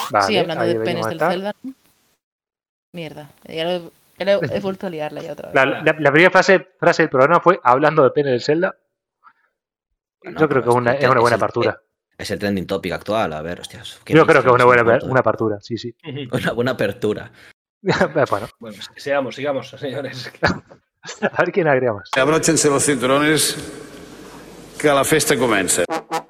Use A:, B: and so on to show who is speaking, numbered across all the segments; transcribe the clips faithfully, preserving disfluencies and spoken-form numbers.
A: Vale,
B: sí, hablando
A: ahí
B: de penes
A: deberíamos
B: del
A: estar.
B: Zelda. Mierda, ya lo he, ya lo he- he vuelto a liarla ya otra vez.
A: La, la- la primera frase, frase del programa fue hablando de pene del Zelda.
C: Bueno,
A: Yo creo
C: pero
A: que es
C: es
A: una,
C: el,
A: es una
C: te- es
A: buena
C: el-
A: apertura.
C: es el trending topic actual. A ver, hostias, qué
A: Yo creo que es una
C: mainstream,
A: buena
C: son
A: una apertura, sí, sí.
C: Una buena apertura.
A: Bueno,
D: Bueno, sigamos, sigamos, señores.
A: a ver quién agrega más.
E: Abróchense los cinturones, que la festa comença.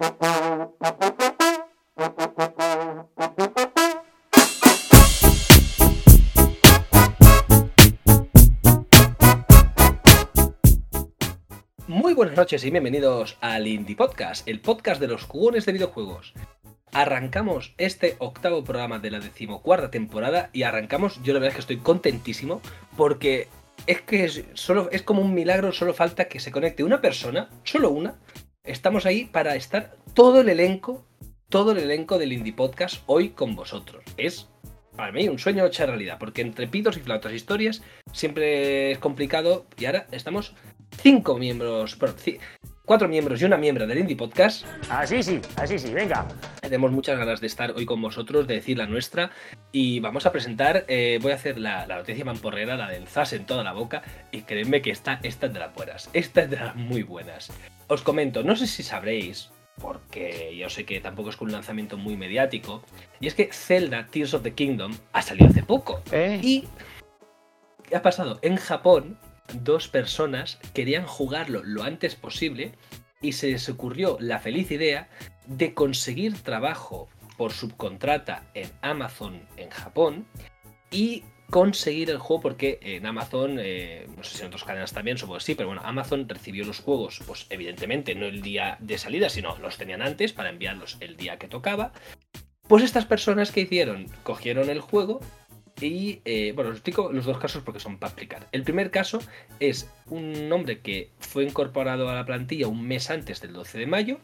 D: Muy buenas noches y bienvenidos al Indie Podcast, el podcast de los jugones de videojuegos. Arrancamos este octavo programa de la decimocuarta temporada y arrancamos, yo la verdad es que estoy contentísimo porque es que es, solo, es como un milagro, solo falta que se conecte una persona, solo una. Estamos ahí para estar todo el elenco, todo el elenco del Indie Podcast hoy con vosotros. Es para mí un sueño hecho realidad, porque entre pitos y flautas historias siempre es complicado y ahora estamos cinco miembros, bueno, c- cuatro miembros y una miembro del Indie Podcast.
F: Así sí, así sí, venga.
D: Tenemos muchas ganas de estar hoy con vosotros, de decir la nuestra y vamos a presentar, eh, voy a hacer la, la noticia mamporrera, la del zas en toda la boca y creedme que esta, esta es de las buenas, esta es de las muy buenas. Os comento, no sé si sabréis, porque yo sé que tampoco es con un lanzamiento muy mediático, y es que Zelda Tears of the Kingdom ha salido hace poco.
A: ¿Eh?
D: Y ¿qué ha pasado? En Japón, dos personas querían jugarlo lo antes posible y se les ocurrió la feliz idea de conseguir trabajo por subcontrata en Amazon en Japón y conseguir el juego porque en Amazon, eh, no sé si en otras cadenas también, supongo que sí, pero bueno, Amazon recibió los juegos, pues evidentemente no el día de salida, sino los tenían antes para enviarlos el día que tocaba. Pues estas personas que hicieron, cogieron el juego y, eh, bueno, os explico los dos casos porque son para explicar. El primer caso es un hombre que fue incorporado a la plantilla un mes antes del doce de mayo.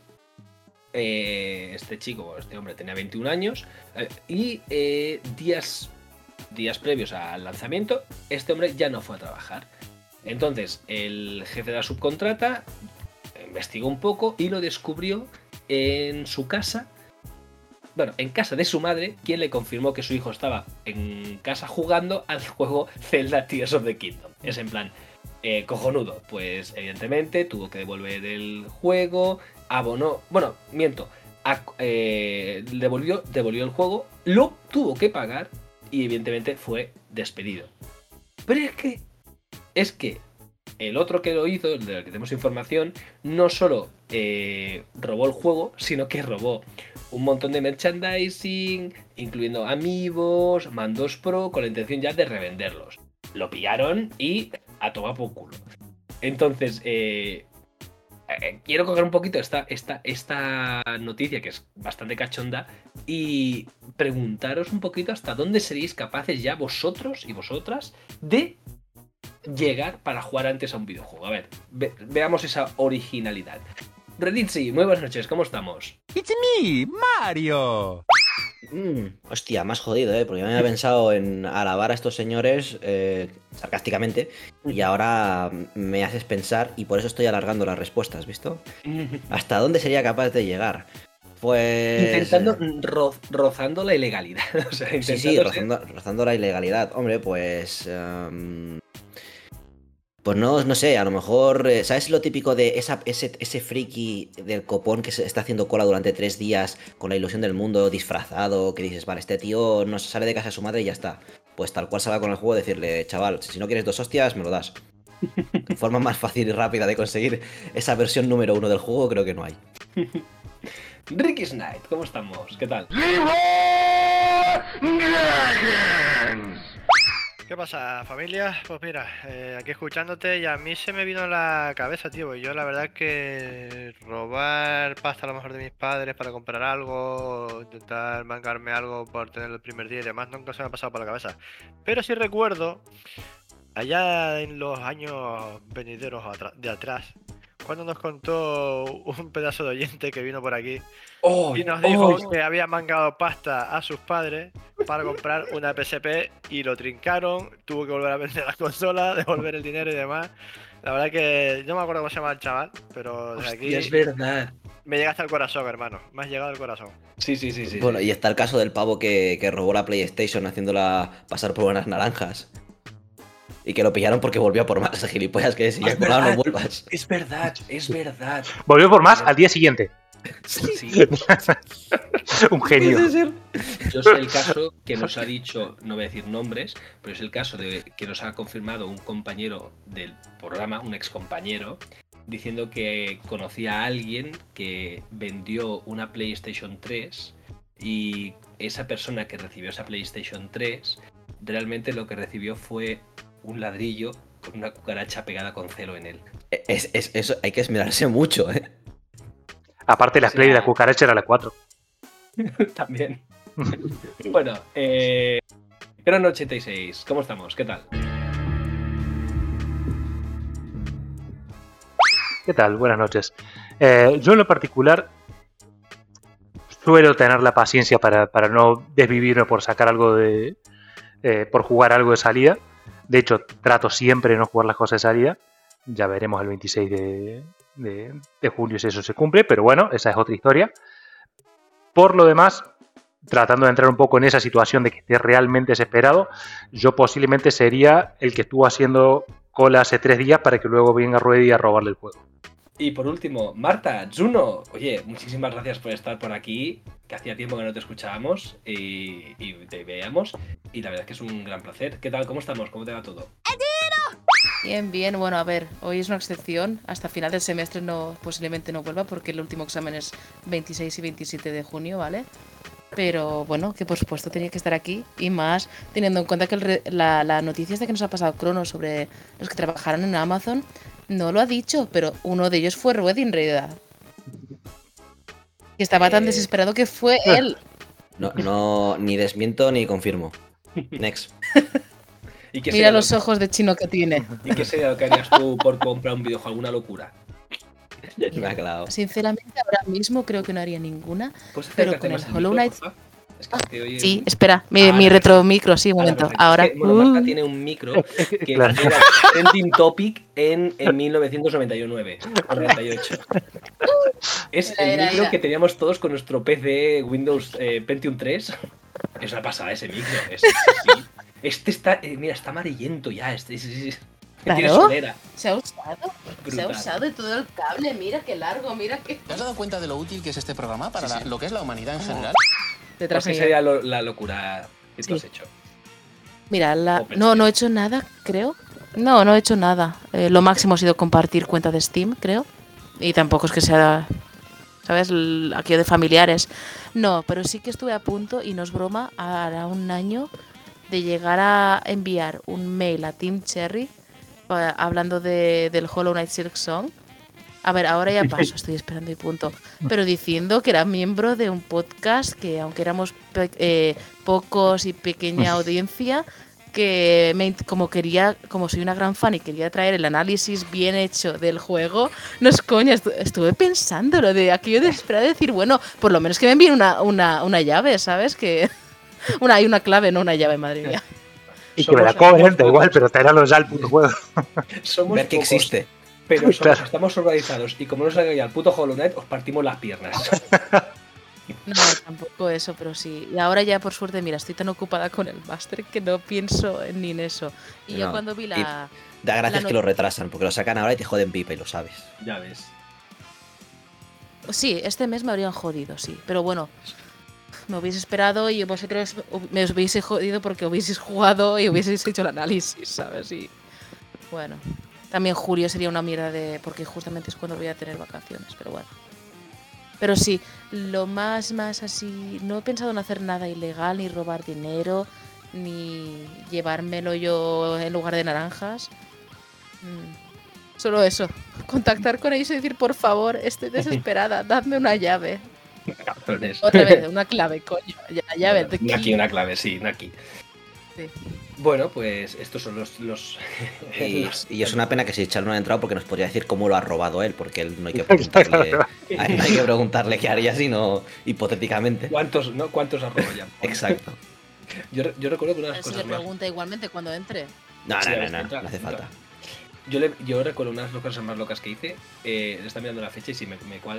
D: Eh, este chico, este hombre tenía veintiún años eh, y eh, días, días previos al lanzamiento, este hombre ya no fue a trabajar. Entonces, el jefe de la subcontrata investigó un poco y lo descubrió en su casa. Bueno, en casa de su madre, quien le confirmó que su hijo estaba en casa jugando al juego Zelda Tears of the Kingdom. Es en plan, eh, cojonudo. Pues evidentemente tuvo que devolver el juego, abonó, bueno, miento, ac- eh, devolvió, devolvió el juego, lo tuvo que pagar y evidentemente fue despedido. Pero es que, es que el otro que lo hizo, el del que tenemos información, no solo eh, robó el juego, sino que robó un montón de merchandising, incluyendo amigos, mandos pro, con la intención ya de revenderlos. Lo pillaron y a tomar por culo. Entonces, eh, eh, quiero coger un poquito esta, esta, esta noticia, que es bastante cachonda, y preguntaros un poquito hasta dónde seríais capaces ya vosotros y vosotras de llegar para jugar antes a un videojuego. A ver, ve- veamos esa originalidad. Reditzi, muy buenas noches, ¿cómo estamos?
G: It's me, Mario.
C: Mm, hostia, más jodido, ¿eh? Porque yo me había pensado en alabar a estos señores eh, sarcásticamente y ahora me haces pensar y por eso estoy alargando las respuestas, ¿visto? ¿Hasta dónde sería capaz de llegar? Pues...
D: Intentando, ro- rozando la ilegalidad. O sea,
C: Sí,
D: intentando
C: sí,
D: ser-
C: rozando, rozando la ilegalidad. Hombre, pues... em, pues no, no sé, a lo mejor... eh, ¿Sabes lo típico de esa, ese, ese friki del copón que se está haciendo cola durante tres días con la ilusión del mundo, disfrazado, que dices, vale, este tío no se sale de casa de su madre y ya está? Pues tal cual se va con el juego, decirle, chaval, si no quieres dos hostias, me lo das. Forma más fácil y rápida de conseguir esa versión número uno del juego creo que no hay.
D: Ricky Knight, ¿cómo estamos? ¿Qué tal?
H: ¿Qué pasa, familia? Pues mira, eh, aquí escuchándote y a mí se me vino a la cabeza, tío. Pues yo la verdad que robar pasta a lo mejor de mis padres para comprar algo, o intentar mangarme algo por tener el primer día y demás, nunca se me ha pasado por la cabeza. Pero sí recuerdo, allá en los años venideros atra- de atrás, cuando nos contó un pedazo de oyente que vino por aquí
D: ¡Oh!
H: y nos dijo
D: ¡Oh!
H: que había mangado pasta a sus padres para comprar una P S P y lo trincaron, tuvo que volver a vender la consola, devolver el dinero y demás. La verdad que no me acuerdo cómo se llama el chaval, pero de
D: Hostia,
H: aquí
D: es verdad.
H: Me llegaste al corazón, hermano. Me has llegado al corazón.
D: Sí, sí, sí, sí.
C: Bueno,
D: sí.
C: y está el caso del pavo que, que robó la PlayStation haciéndola pasar por unas naranjas. Y que lo pillaron porque volvió a por más, ese gilipollas que decía,
D: Es
C: colgado, no
D: verdad.
C: vuelvas.
D: Es verdad, es verdad.
A: Volvió por más al día siguiente.
D: Sí.
A: Un genio.
D: Yo sé el caso que nos ha dicho, no voy a decir nombres, pero es el caso de que nos ha confirmado un compañero del programa, un ex compañero, diciendo que conocía a alguien que vendió una PlayStation tres y esa persona que recibió esa PlayStation tres realmente lo que recibió fue un ladrillo con una cucaracha pegada con celo en él.
C: Es, es, eso hay que esmerarse mucho, ¿eh?
A: Aparte, la
D: O sea-
A: Play de la cucaracha era la cuatro.
D: También. Bueno, eh... Crono ochenta y seis, ¿cómo estamos? ¿Qué tal?
A: ¿Qué tal? Buenas noches. Eh, yo en lo particular suelo tener la paciencia para, para no desvivirme por sacar algo de... Eh, por jugar algo de salida. De hecho, trato siempre de no jugar las cosas de salida. Ya veremos el veintiséis de, de, de julio si eso se cumple, pero bueno, esa es otra historia. Por lo demás, tratando de entrar un poco en esa situación de que esté realmente desesperado, yo posiblemente sería el que estuvo haciendo cola hace tres días para que luego venga Ruedi a robarle el juego.
D: Y por último, Marta, Juno, oye, muchísimas gracias por estar por aquí, que hacía tiempo que no te escuchábamos y, y te veíamos, y la verdad es que es un gran placer. ¿Qué tal? ¿Cómo estamos? ¿Cómo te va todo?
B: Bien, bien. Bueno, a ver, hoy es una excepción. Hasta final del semestre no, posiblemente no vuelva porque el último examen es veintiséis y veintisiete de junio, ¿vale? Pero bueno, que por supuesto tenía que estar aquí y más teniendo en cuenta que el re- la, la noticia esta que nos ha pasado Crono sobre los que trabajaron en Amazon no lo ha dicho, pero uno de ellos fue Ruedi en realidad. Que estaba tan
D: Eh.
B: desesperado que fue él.
C: No, no, ni desmiento ni confirmo. Next.
D: ¿Y qué
B: Mira
D: sería
B: los
D: lo-
B: ojos de chino que tiene.
D: ¿Y qué sería lo que harías tú por comprar un videojuego? ¿Alguna locura?
C: Me ha clavado.
B: Sinceramente, ahora mismo creo que no haría ninguna.
D: ¿Puedes
B: Pero
D: acercarte
B: con
D: más
B: el
D: al
B: Hollow
D: micro,
B: Knight-
D: porfa? Es que te oye
B: Sí,
D: un-
B: espera, mi,
D: Ah,
B: mi
D: vale.
B: retro micro, sí, un
D: Ahora,
B: momento.
D: perfecto.
B: Ahora.
D: Es que, bueno, Marta
B: Uh.
D: tiene un micro que
A: Claro.
D: era trending topic en, en mil novecientos noventa y nueve o noventa y ocho. Es
B: Era,
D: el
B: era,
D: micro
B: era.
D: que teníamos todos con nuestro P C Windows eh, Pentium tres. Es una pasada ese micro. Es, sí, sí. Este está, eh, mira, está amarillento ya. Este, sí, sí, sí. Tiene
B: Claro.
D: solera.
B: Se ha usado. Se
D: Brutal.
B: ha usado y todo el cable. Mira qué largo, mira qué.
I: ¿Te has dado cuenta de lo útil que es este programa para
D: Sí,
I: la-
D: sí.
I: lo que es la humanidad en general?
B: Detrás
D: ¿Qué
B: mío.
D: sería lo- la locura que tú
B: Sí.
D: has hecho?
B: Mira, la...
D: Open
B: no,
D: Space.
B: no he hecho nada, creo. No, no he hecho nada. Eh, lo máximo ha sido compartir cuenta de Steam, creo. Y tampoco es que sea, ¿sabes? L- Aquello de familiares. No, pero sí que estuve a punto, y no es broma, hará un año de llegar a enviar un mail a Team Cherry pa- hablando de, del Hollow Knight Silk Song. A ver, ahora ya paso, estoy esperando y punto. Pero diciendo que era miembro de un podcast que, aunque éramos pe- eh, pocos y pequeña audiencia, que me, int- como quería, como soy una gran fan y quería traer el análisis bien hecho del juego, no es coña, estu- estuve pensando lo de aquello de esperar a decir, bueno, por lo menos que me envíen una, una, una llave, ¿sabes? Que una hay una clave, no una llave, madre mía.
A: Y que me la
D: Somos-
A: cobren,
D: somos
A: da igual,
D: pocos.
A: pero traerlo ya al puto juego.
D: Somos
C: Ver que
D: pocos,
C: existe.
D: pero somos-
A: Claro.
D: estamos organizados y como no salga ya el puto Hollow Knight, os partimos las piernas.
B: No, tampoco eso, pero sí. Y ahora ya, por suerte, mira, estoy tan ocupada con el máster que no pienso en- ni en eso. Y yo
C: No,
B: cuando vi la...
C: Da gracias
B: La
C: que lo
B: not-
C: retrasan, porque lo sacan ahora y te joden pipa y lo sabes.
D: Ya ves.
B: Sí, este mes me habrían jodido, sí. Pero bueno, me hubiese esperado y vosotros me hubiese jodido porque hubieseis jugado y hubieseis hecho el análisis, ¿sabes? Y bueno, también julio sería una mierda de... porque justamente es cuando voy a tener vacaciones, pero bueno. Pero sí, lo más, más así... No he pensado en hacer nada ilegal, ni robar dinero, ni llevármelo yo en lugar de naranjas. Mm. Solo eso, contactar con ellos y decir, por favor, estoy desesperada, dadme una llave.
D: Cabrones.
B: Otra vez, una clave, coño. La llave de
D: Una aquí,
B: key.
D: una clave, sí, una aquí.
B: Sí.
D: Bueno, pues estos son los. los,
C: Y,
D: los-
C: y es una pena que si Charles no ha entrado porque nos podría decir cómo lo ha robado él, porque él no hay que preguntarle, a él no hay que preguntarle qué haría, sino hipotéticamente.
D: ¿Cuántos, no? ¿Cuántos arroyan?
C: Exacto.
D: Yo, re- yo recuerdo que una de
B: A ver
D: las
B: si le
D: cosas más.
B: pregunta igualmente cuando entre.
C: No,
D: Sí,
C: no,
D: a
C: no,
D: ver,
C: no,
D: entra,
C: no hace
D: entra.
C: falta.
D: Yo, le, yo recuerdo una de las cosas más locas que hice. Eh, le está mirando la fecha y si me, me cuadra.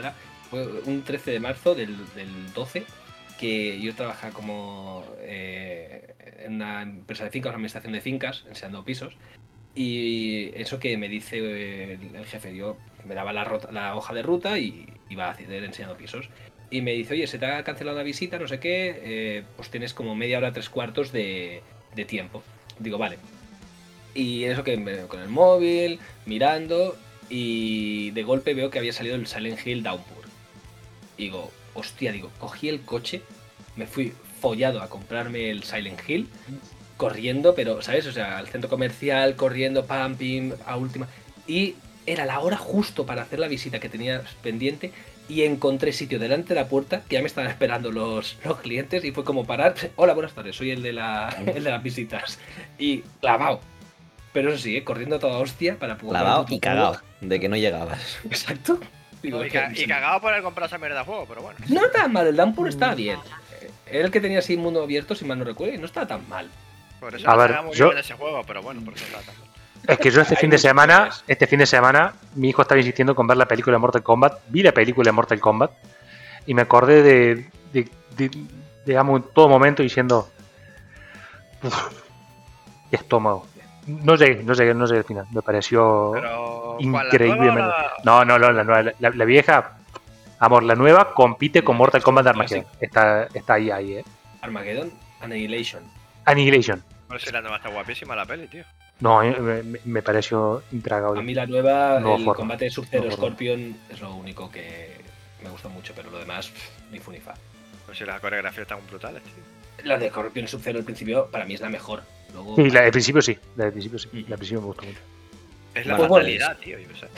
D: fue un trece de marzo del, del doce, que yo trabajaba como eh, en una empresa de fincas, una administración de fincas, enseñando pisos. Y eso que me dice el, el jefe, yo me daba la, rota, la hoja de ruta y iba a hacer enseñando pisos. Y me dice, oye, se te ha cancelado la visita, no sé qué, eh, pues tienes como media hora, tres cuartos de, de tiempo. Digo, vale. Y eso que me, con el móvil, mirando, y de golpe veo que había salido el Silent Hill Downpour. Y digo, hostia, digo, cogí el coche, me fui follado a comprarme el Silent Hill, corriendo, pero, ¿sabes? O sea, al centro comercial, corriendo, pam, pim, a última. Y era la hora justo para hacer la visita que tenía pendiente y encontré sitio delante de la puerta, que ya me estaban esperando los, los clientes, y fue como parar. Hola, buenas tardes, soy el de, la, el de las visitas. Y clavado. Pero eso sí, ¿eh? Corriendo a toda hostia para poder...
C: Clavado y cagado, de que no llegabas.
D: Exacto. Digo,
H: y, ca y cagado por el comprar esa mierda de juego, pero bueno.
D: No tan mal, el Downpour estaba bien. Era el que tenía así mundo abierto, si mal no recuerdo, y no estaba tan mal.
H: Por eso
A: a
H: no
A: ver,
H: muy
A: yo...
H: bien ese juego, pero bueno, por eso estaba tan mal.
A: Es que yo este fin de semana, este fin de semana, mi hijo estaba insistiendo con ver la película de Mortal Kombat. Vi la película de Mortal Kombat y me acordé de, de, de, de digamos, en todo momento diciendo, uff, qué estómago. No llegué, no llegué, no llegué al final. Me pareció
H: pero,
A: increíblemente.
H: La...
A: No, no, no, la, nueva, la, la vieja, amor, la nueva compite con Mortal Kombat de Armageddon. Está, está ahí, ahí, eh.
D: Armageddon, Annihilation.
A: Annihilation.
H: No sé si la nueva está guapísima la peli, tío.
A: No, me, me pareció intragable.
D: A mí la nueva,
A: no
D: el
A: forma.
D: combate de Sub-Zero
A: no
D: Scorpion es lo único que me gusta mucho, pero lo demás, pff, ni fu ni fa.
H: Pues si las coreografías están brutales, tío.
D: La de Scorpion Sub-Zero al principio, para mí es la mejor. Luego,
A: sí, la del principio sí, la del principio sí.
D: Mm.
A: La del principio me gustó mucho.
H: Es la
D: Pues
H: fatalidad, tío, yo sé.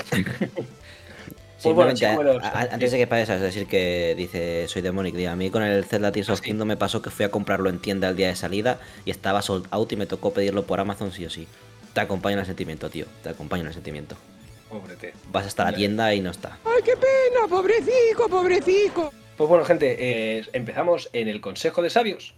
D: Pues bueno,
C: Simplemente,
D: chicos,
C: a- a- antes de que pases, es decir, que dice soy Demonic, diga, a mí con el Zelda Tears of
D: Sí.
C: Kingdom me pasó que fui a comprarlo en tienda el día de salida y estaba sold out y me tocó pedirlo por Amazon sí o sí. Te acompaño en el sentimiento, tío, te acompaño en el sentimiento.
D: Pobrete.
C: Vas hasta la
D: Ya.
C: tienda y no está.
J: ¡Ay, qué pena, pobrecico, pobrecico!
D: Pues bueno, gente, eh, empezamos en el Consejo de Sabios.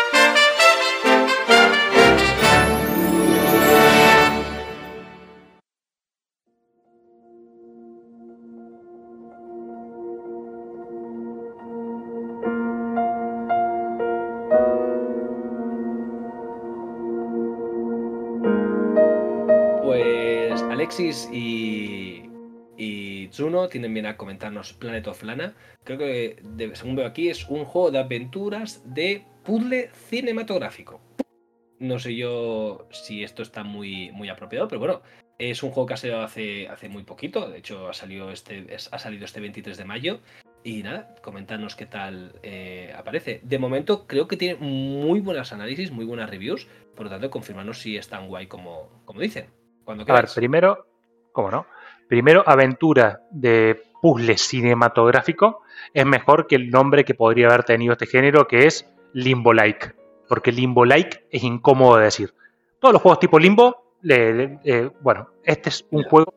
D: Pues Alexis y, y Zuno tienen bien a comentarnos Planet of Lana. Creo que, de- según veo aquí, es un juego de aventuras de puzzle cinematográfico. No sé yo si esto está muy, muy apropiado, pero bueno, es un juego que ha salido hace, hace muy poquito. De hecho, ha salido este, es- ha salido este veintitrés de mayo. Y nada, comentarnos qué tal eh, aparece. De momento, creo que tiene muy buenos análisis, muy buenas reviews. Por lo tanto, confirmarnos si es tan guay como, como dicen. Cuando
A: A ver,
D: queráis.
A: primero, ¿cómo no? Primero, aventura de puzzle cinematográfico es mejor que el nombre que podría haber tenido este género, que es Limbo-like. Porque Limbo-like es incómodo de decir. Todos los juegos tipo Limbo, le, le, eh, bueno, este es un juego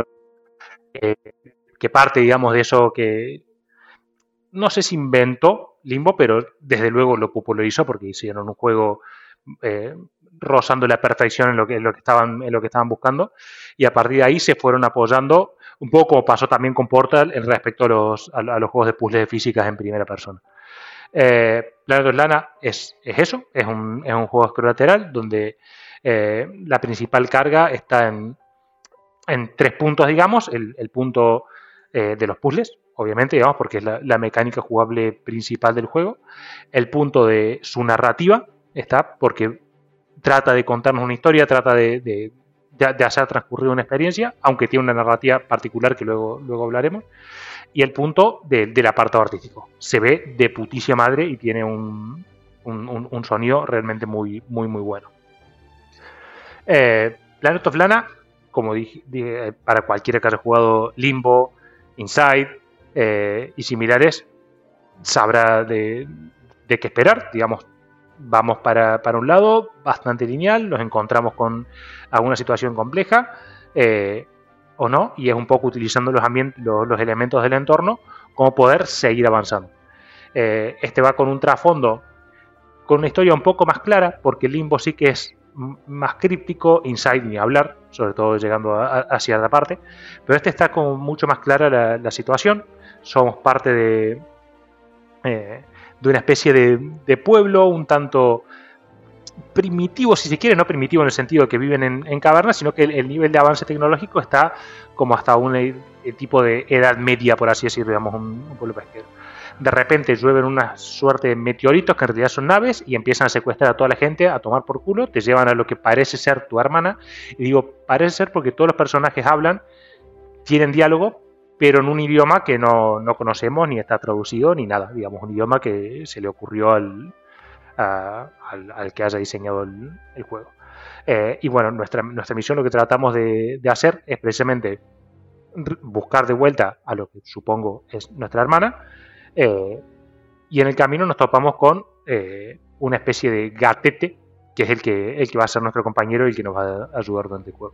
A: eh, que parte, digamos, de eso que no sé si inventó Limbo, pero desde luego lo popularizó porque hicieron un juego eh, rozando la perfección en lo que, en lo que estaban, en lo que estaban buscando, y a partir de ahí se fueron apoyando un poco como pasó también con Portal en respecto a los, a, a los juegos de puzzles de físicas en primera persona. Eh, Planet of Lana es, es eso, es un, es un juego escrolateral donde eh, la principal carga está en, en tres puntos, digamos, el, el punto eh, de los puzzles, obviamente, digamos, porque es la, la mecánica jugable principal del juego, el punto de su narrativa está porque trata de contarnos una historia, trata de, de, de, de hacer transcurrir una experiencia, aunque tiene una narrativa particular que luego, luego hablaremos, y el punto de, del apartado artístico. Se ve de puticia madre y tiene un, un, un, un sonido realmente muy, muy, muy bueno. Eh, Planet of Lana, como dije, dije, para cualquiera que haya jugado Limbo, Inside eh, y similares, sabrá de, de qué esperar, digamos. Vamos para, para un lado, bastante lineal, nos encontramos con alguna situación compleja, eh, o no, y es un poco utilizando los, los, los elementos del entorno como poder seguir avanzando. Eh, este va con un trasfondo, con una historia un poco más clara, porque Limbo sí que es más críptico, Inside ni hablar, sobre todo llegando a, a cierta parte, pero este está como mucho más clara la, la situación. Somos parte de, eh, de una especie de, de pueblo un tanto primitivo, si se quiere, no primitivo en el sentido de que viven en, en cavernas, sino que el, el nivel de avance tecnológico está como hasta un el tipo de edad media, por así decirlo, digamos, un, un pueblo pesquero. De repente llueven una suerte de meteoritos que en realidad son naves y empiezan a secuestrar a toda la gente, a tomar por culo, te llevan a lo que parece ser tu hermana, y digo parece ser porque todos los personajes hablan, tienen diálogo, pero en un idioma que no, no conocemos, ni está traducido, ni nada, digamos, un idioma que se le ocurrió al, a, al, al que haya diseñado el, el juego. Eh, y bueno, nuestra, nuestra misión, lo que tratamos de, de hacer es precisamente buscar de vuelta a lo que supongo es nuestra hermana, eh, y en el camino nos topamos con eh, una especie de gatete, que es el que, el que va a ser nuestro compañero y el que nos va a ayudar durante el juego.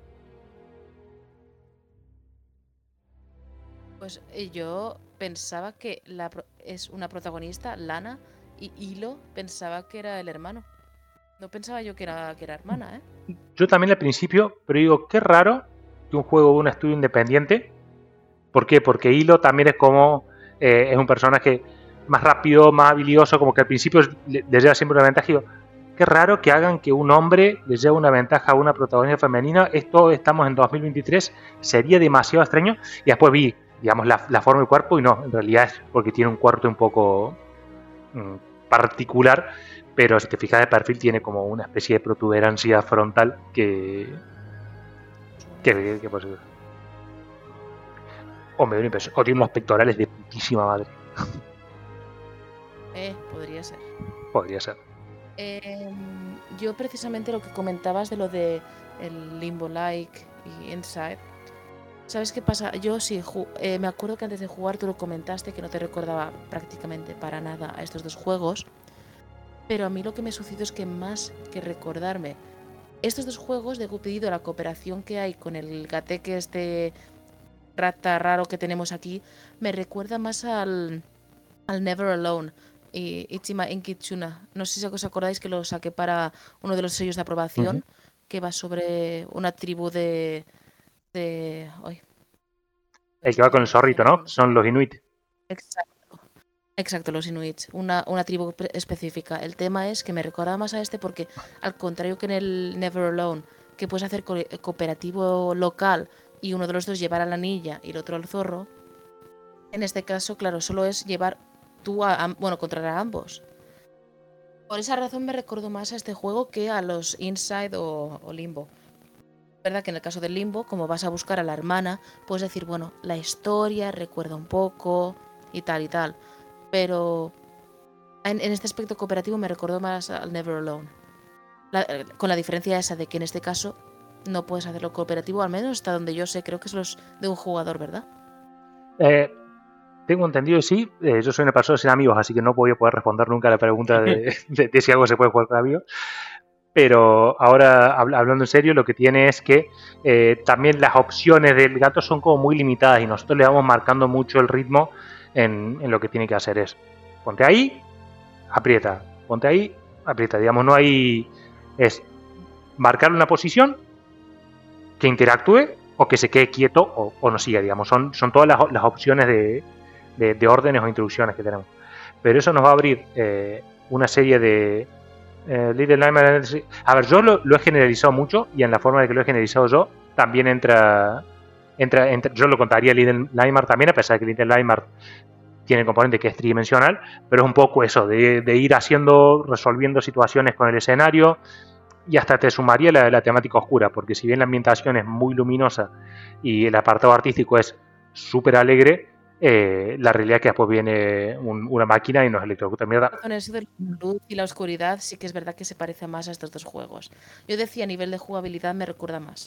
B: Pues yo pensaba que la pro- es una protagonista, Lana, y Hilo pensaba que era el hermano. No pensaba yo que era, que era hermana, ¿eh?
A: Yo también al principio, pero digo, qué raro que un juego de un estudio independiente. ¿Por qué? Porque Hilo también es como, eh, es un personaje más rápido, más habilidoso, como que al principio le, le lleva siempre una ventaja. Y digo, qué raro que hagan que un hombre le lleve una ventaja a una protagonista femenina. Esto estamos en dos mil veintitrés, sería demasiado extraño. Y después vi, digamos, la, la forma del cuerpo y no, en realidad es porque tiene un cuerpo un poco mmm, particular, pero si te fijas de perfil tiene como una especie de protuberancia frontal que... que, que, que pues, o me dio una impresión, o tiene unos pectorales de putísima madre.
B: Eh, podría ser.
A: Podría ser.
B: Eh, yo precisamente lo que comentabas de lo de el Limbo Like y Inside, ¿sabes qué pasa? Yo sí, ju- eh, me acuerdo que antes de jugar tú lo comentaste que no te recordaba prácticamente para nada a estos dos juegos, pero a mí lo que me sucedió es que más que recordarme estos dos juegos, debido a la cooperación que hay con el gateque este rata raro que tenemos aquí, me recuerda más al, al Never Alone y Ichima Inkitsuna. No sé si os acordáis que lo saqué para uno de los sellos de aprobación, uh-huh. que va sobre una tribu de... de ay.
A: El que va con el zorrito, ¿no? Son los Inuit.
B: Exacto. Exacto, los Inuits, una, una tribu específica. El tema es que me recuerda más a este porque, al contrario que en el Never Alone, que puedes hacer co- cooperativo local y uno de los dos llevar a la niña y el otro al zorro, en este caso, claro, solo es llevar tú a, a bueno, controlar a ambos. Por esa razón me recuerdo más a este juego que a los Inside o, o Limbo. Es verdad que en el caso del Limbo, como vas a buscar a la hermana, puedes decir, bueno, la historia recuerda un poco y tal y tal. Pero en, en este aspecto cooperativo me recordó más al Never Alone. La, con la diferencia esa de que en este caso no puedes hacerlo cooperativo, al menos hasta donde yo sé, creo que es los de un jugador, ¿verdad?
A: Eh, tengo entendido, sí. Eh, yo soy una persona sin amigos, así que no voy a poder responder nunca a la pregunta de, de, de si algo se puede jugar con amigos. Pero ahora, hablando en serio, lo que tiene es que eh, también las opciones del gato son como muy limitadas y nosotros le vamos marcando mucho el ritmo en, en lo que tiene que hacer. Es ponte ahí, aprieta, ponte ahí, aprieta. Digamos, no hay... es marcar una posición que interactúe o que se quede quieto o, o no siga, digamos. Son, son todas las, las opciones de, de, de órdenes o instrucciones que tenemos. Pero eso nos va a abrir eh, una serie de... Eh, Little Nightmare. A ver, yo lo, lo he generalizado mucho y en la forma de que lo he generalizado yo también entra, entra, entra yo lo contaría Little Nightmare también, a pesar de que Little Nightmare tiene componente que es tridimensional, pero es un poco eso, de, de ir haciendo, resolviendo situaciones con el escenario, y hasta te sumaría la, la temática oscura, porque si bien la ambientación es muy luminosa y el apartado artístico es súper alegre, Eh, la realidad es que después viene un, una máquina y nos electrocuta mierda.
B: Con eso de la luz y la oscuridad sí que es verdad que se parece más a estos dos juegos. Yo decía a nivel de jugabilidad me recuerda más.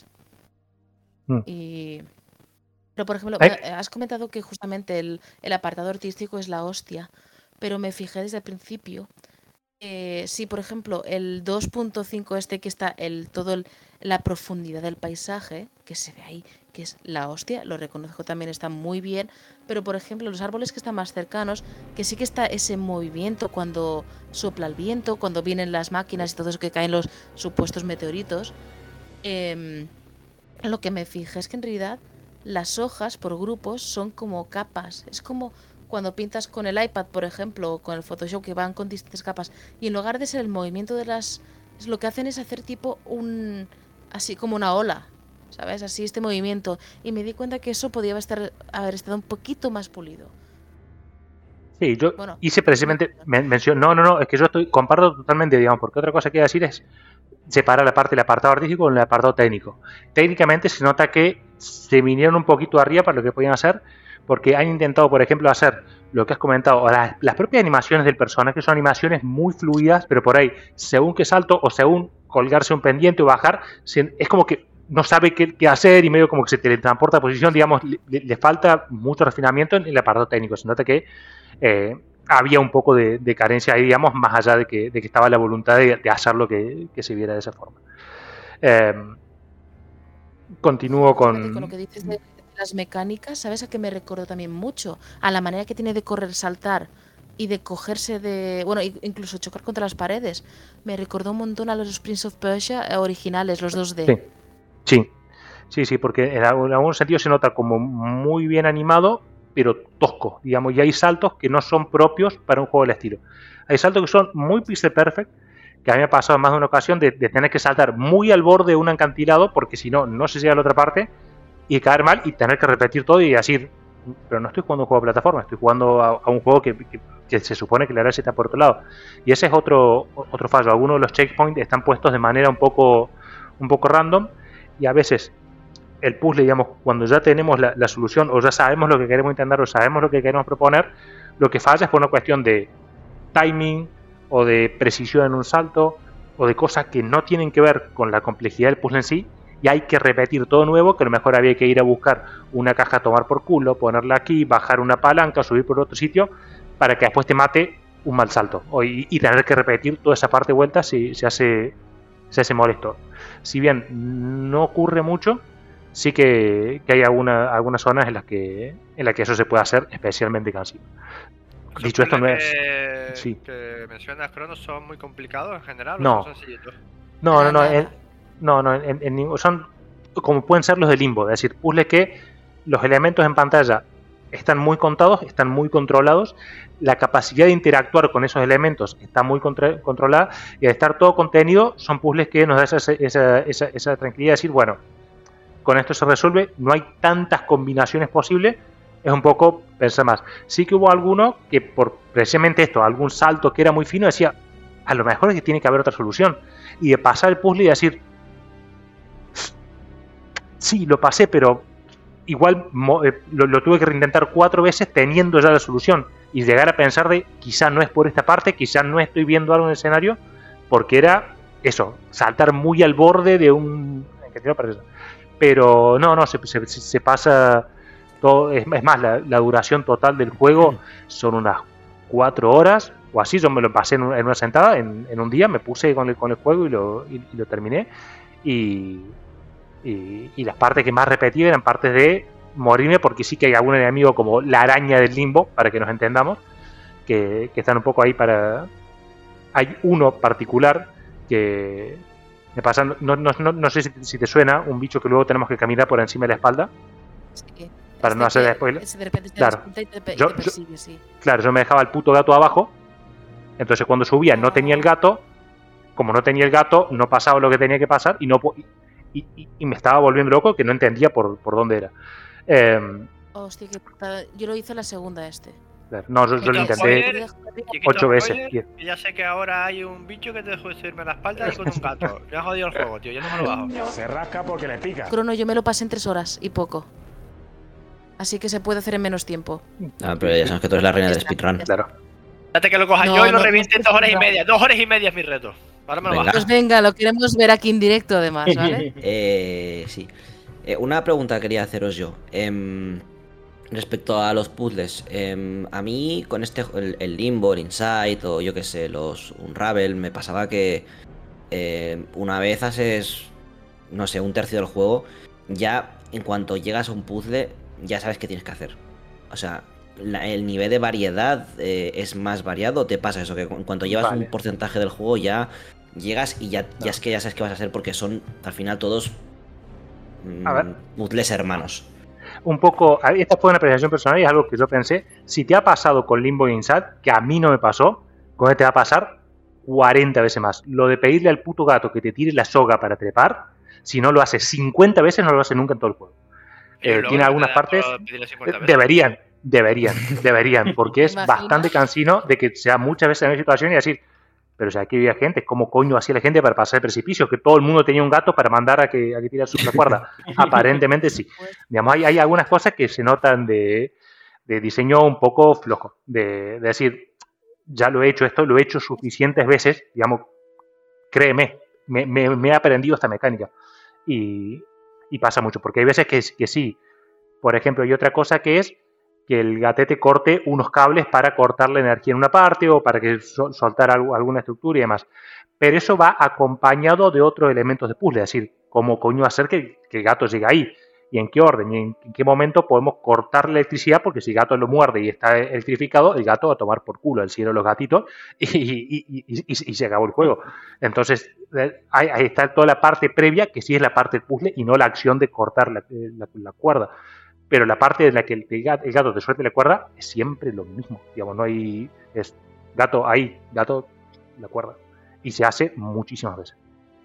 B: Mm. Y... Pero por ejemplo, ¿Eh? has comentado que justamente el, el apartado artístico es la hostia, pero me fijé desde el principio eh, sí, por ejemplo, el dos punto cinco este que está el todo el, la profundidad del paisaje, que se ve ahí, que es la hostia, lo reconozco también, está muy bien, pero por ejemplo los árboles que están más cercanos, que sí que está ese movimiento cuando sopla el viento, cuando vienen las máquinas y todo eso que caen los supuestos meteoritos, eh, lo que me fijé es que en realidad las hojas por grupos son como capas, es como cuando pintas con el iPad, por ejemplo, o con el Photoshop, que van con distintas capas, y en lugar de ser el movimiento de las... lo que hacen es hacer tipo un... así como una ola, ¿sabes? Así este movimiento. Y me di cuenta que eso podía estar, haber estado un poquito más pulido.
A: Sí, yo
B: Bueno,
A: hice precisamente men mención... No, no, no, es que yo estoy comparto totalmente, digamos, porque otra cosa que iba a decir es separar la parte del apartado artístico con el apartado técnico. Técnicamente se nota que se vinieron un poquito arriba para lo que podían hacer, porque han intentado, por ejemplo, hacer lo que has comentado, las, las propias animaciones del personaje son animaciones muy fluidas, pero por ahí, según que salto o según colgarse un pendiente o bajar, se, es como que no sabe qué, qué hacer y medio como que se teletransporta a posición, digamos, le, le falta mucho refinamiento en el apartado técnico. Se nota que eh, había un poco de, de carencia ahí, digamos, más allá de que, de que estaba la voluntad de, de hacerlo que, que se viera de esa forma. Eh, continúo con...
B: con lo que dices de las mecánicas, ¿sabes a qué me recordó también mucho? A la manera que tiene de correr, saltar y de cogerse de... bueno, incluso chocar contra las paredes. Me recordó un montón a los Prince of Persia originales, los dos D.
A: Sí, sí, sí, sí, porque en algún sentido se nota como muy bien animado, pero tosco, digamos, y hay saltos que no son propios para un juego del estilo. Hay saltos que son muy pixel perfect, que a mí me ha pasado en más de una ocasión de, de tener que saltar muy al borde de un acantilado, porque si no, no se llega a la otra parte, y caer mal y tener que repetir todo y decir, pero no estoy jugando un juego de plataforma, estoy jugando a, a un juego que, que, que se supone que la gracia está por otro lado. Y ese es otro, otro fallo. Algunos de los checkpoints están puestos de manera un poco, un poco random, y a veces el puzzle, digamos, cuando ya tenemos la, la solución o ya sabemos lo que queremos intentar o sabemos lo que queremos proponer, lo que falla es por una cuestión de timing o de precisión en un salto o de cosas que no tienen que ver con la complejidad del puzzle en sí, y hay que repetir todo nuevo, que a lo mejor había que ir a buscar una caja a tomar por culo, ponerla aquí, bajar una palanca, subir por otro sitio, para que después te mate un mal salto, o, y, y tener que repetir toda esa parte de vuelta si se hace, se hace molesto. Si bien no ocurre mucho, sí que, que hay alguna, algunas zonas en las que en las que eso se puede hacer especialmente cansino. Dicho esto, no es...
H: que,
A: Sí.
H: que mencionas, Cronos, son muy complicados en general,
A: No.
H: ¿o son sencillitos?
A: No, no, no,
B: Nada.
A: en, no, no, en, en ningún- son como pueden ser los de Limbo, es decir, puzzles que los elementos en pantalla están muy contados, están muy controlados, la capacidad de interactuar con esos elementos está muy contra- controlada, y al estar todo contenido, son puzzles que nos da esa, esa, esa, esa tranquilidad de decir, bueno, con esto se resuelve, no hay tantas combinaciones posibles, es un poco pensar más. Sí que hubo alguno que por precisamente esto, algún salto que era muy fino, decía, a lo mejor es que tiene que haber otra solución, y de pasar el puzzle y decir, sí, lo pasé, pero igual mo- eh, lo, lo tuve que reintentar cuatro veces teniendo ya la solución, y llegar a pensar de quizás no es por esta parte, quizás no estoy viendo algo en el escenario, porque era eso, saltar muy al borde de un... Pero no, no, se, se, se pasa todo, es, es más, la, la duración total del juego son unas cuatro horas o así. Yo me lo pasé en, un- en una sentada, en, en un día, me puse con el, con el juego y lo, y, y lo terminé, y, y, y las partes que más repetí eran partes de morirme, porque sí que hay algún enemigo como la araña del limbo, para que nos entendamos, que, que están un poco ahí para... Hay uno particular que me pasa, no, no, no, no sé si, si te suena, un bicho que luego tenemos que caminar por encima de la espalda,
B: Sí.
A: para
B: Este
A: no hacer
B: que
A: spoiler.
B: ese de repente te
A: Claro.
B: despierta y te, pe- y
A: Yo-
B: te
A: yo-
B: persigue, sí.
A: Claro, yo me dejaba el puto gato abajo, entonces cuando subía no tenía el gato, como no tenía el gato, no pasaba lo que tenía que pasar, y no po- y, y- y me estaba volviendo loco, que no entendía por, por dónde era. Eh,
B: Hostia, qué putada. Yo lo hice la segunda este.
A: no, yo, yo lo
H: Quito
A: intenté
H: spoiler, chiquito
A: ocho veces.
H: spoiler,
A: tío.
H: que ya sé que ahora hay un bicho que te deja subirme la espalda y con un gato. Me ha jodido el juego, tío, ya no me lo bajo.
F: Se rasca porque le pica.
B: Crono, yo me lo pasé en tres horas y poco. Así que se puede hacer en menos tiempo.
C: Ah, pero ya sabes que tú eres la reina del speedrun.
A: Claro.
H: Date que lo coja
B: No,
H: yo y lo
B: no,
H: reviente en
B: no,
H: dos horas y
B: no.
H: media. Dos horas y media es mi reto. Ahora me lo
C: Venga.
H: bajo.
B: Pues venga, lo queremos ver aquí en directo además, ¿vale?
C: Eh, sí. Eh, una pregunta quería haceros yo. Em, respecto a los puzzles. em, a mí, con este el, el Limbo, el Inside o yo que sé, los Unravel, me pasaba que eh, una vez haces, no sé, un tercio del juego ya en cuanto llegas a un puzzle, ya sabes qué tienes que hacer. O sea, la- el nivel de variedad eh, es más variado. Te pasa eso, que en cuanto llevas
A: Vale.
C: un porcentaje del juego ya llegas y ya, ya
A: No.
C: es que ya sabes qué vas a hacer porque son al final todos mm,
A: A ver.
C: puzzles hermanos.
A: Un poco, esta fue una apreciación personal y es algo que yo pensé, si te ha pasado con Limbo Inside, que a mí no me pasó, con este te va a pasar cuarenta veces más. Lo de pedirle al puto gato que te tire la soga para trepar, si no lo hace cincuenta veces, no lo hace nunca en todo el juego.
H: Y
A: Eh,
H: luego
A: tiene
H: no te
A: algunas
H: da
A: partes,
H: por pedirle cincuenta
A: eh,
H: veces.
A: deberían, deberían, deberían, porque es
B: ¿Imaginas?
A: bastante cansino de que sea muchas veces en una situación y decir, pero o sea, aquí había gente, ¿cómo coño hacía la gente para pasar el precipicio? Que todo el mundo tenía un gato para mandar a que, a que tire la cuerda. Aparentemente sí. Digamos, hay, hay algunas cosas que se notan de, de diseño un poco flojo. De, de decir, ya lo he hecho esto, lo he hecho suficientes veces, digamos, créeme, me, me, me he aprendido esta mecánica. Y, y pasa mucho, porque hay veces que, que sí. Por ejemplo, hay otra cosa que es que el gatete corte unos cables para cortar la energía en una parte o para que sol, soltar algo, alguna estructura y demás. Pero eso va acompañado de otros elementos de puzzle, es decir, cómo coño hacer que, que el gato llegue ahí y en qué orden y en, en qué momento podemos cortar la electricidad, porque si el gato lo muerde y está electrificado, el gato va a tomar por culo el cielo de los gatitos y, y, y, y, y se acabó el juego. Entonces, ahí, ahí está toda la parte previa, que sí es la parte del puzzle y no la acción de cortar la, la, la cuerda. Pero la parte en la que el gato, el gato te suelte la cuerda es siempre lo mismo. Digamos, no hay. Es gato ahí, gato la cuerda. Y se hace muchísimas veces.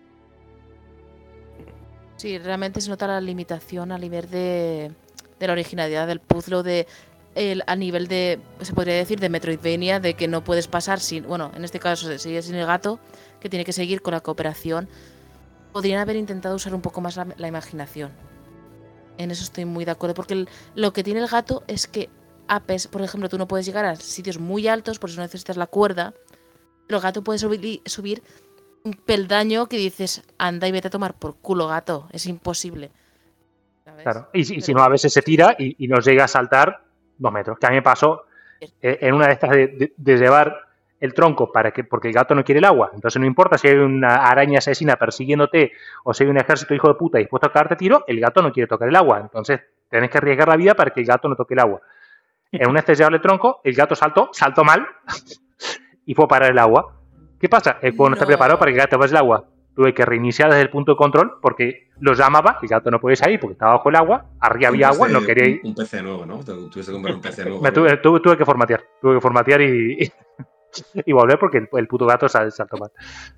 B: Sí, realmente se nota la limitación a nivel de, de la originalidad del puzzle, de el, a nivel de, se podría decir, de Metroidvania, de que no puedes pasar sin, bueno, en este caso se sigue sin el gato, que tiene que seguir con la cooperación. Podrían haber intentado usar un poco más la, la imaginación. En eso estoy muy de acuerdo, porque el, lo que tiene el gato es que, apes, por ejemplo, tú no puedes llegar a sitios muy altos, por eso necesitas la cuerda, pero el gato puede subir, subir un peldaño que dices, anda y vete a tomar por culo, gato, es imposible. ¿Sabes?
A: Claro, y, y si no, a veces se tira y, y nos llega a saltar dos metros, que a mí me pasó eh, en una de estas de, de, de llevar el tronco para que, porque el gato no quiere el agua. Entonces no importa si hay una araña asesina persiguiéndote o si hay un ejército hijo de puta dispuesto a cagarte tiro, el gato no quiere tocar el agua. Entonces tenés que arriesgar la vida para que el gato no toque el agua. En una de llevarle el tronco, el gato saltó, saltó mal y fue a parar el agua. ¿Qué pasa? El juego no, no está preparado para que el gato pase el agua. Tuve que reiniciar desde el punto de control porque lo llamaba, el gato no podía salir porque estaba bajo el agua, arriba había agua, no quería ir.
K: Un, un P C nuevo, ¿no? Tuviste que comprar un P C nuevo.
A: Me tuve, tuve, tuve que formatear, tuve que formatear y, y, y volver porque el, el puto gato sal, saltó mal.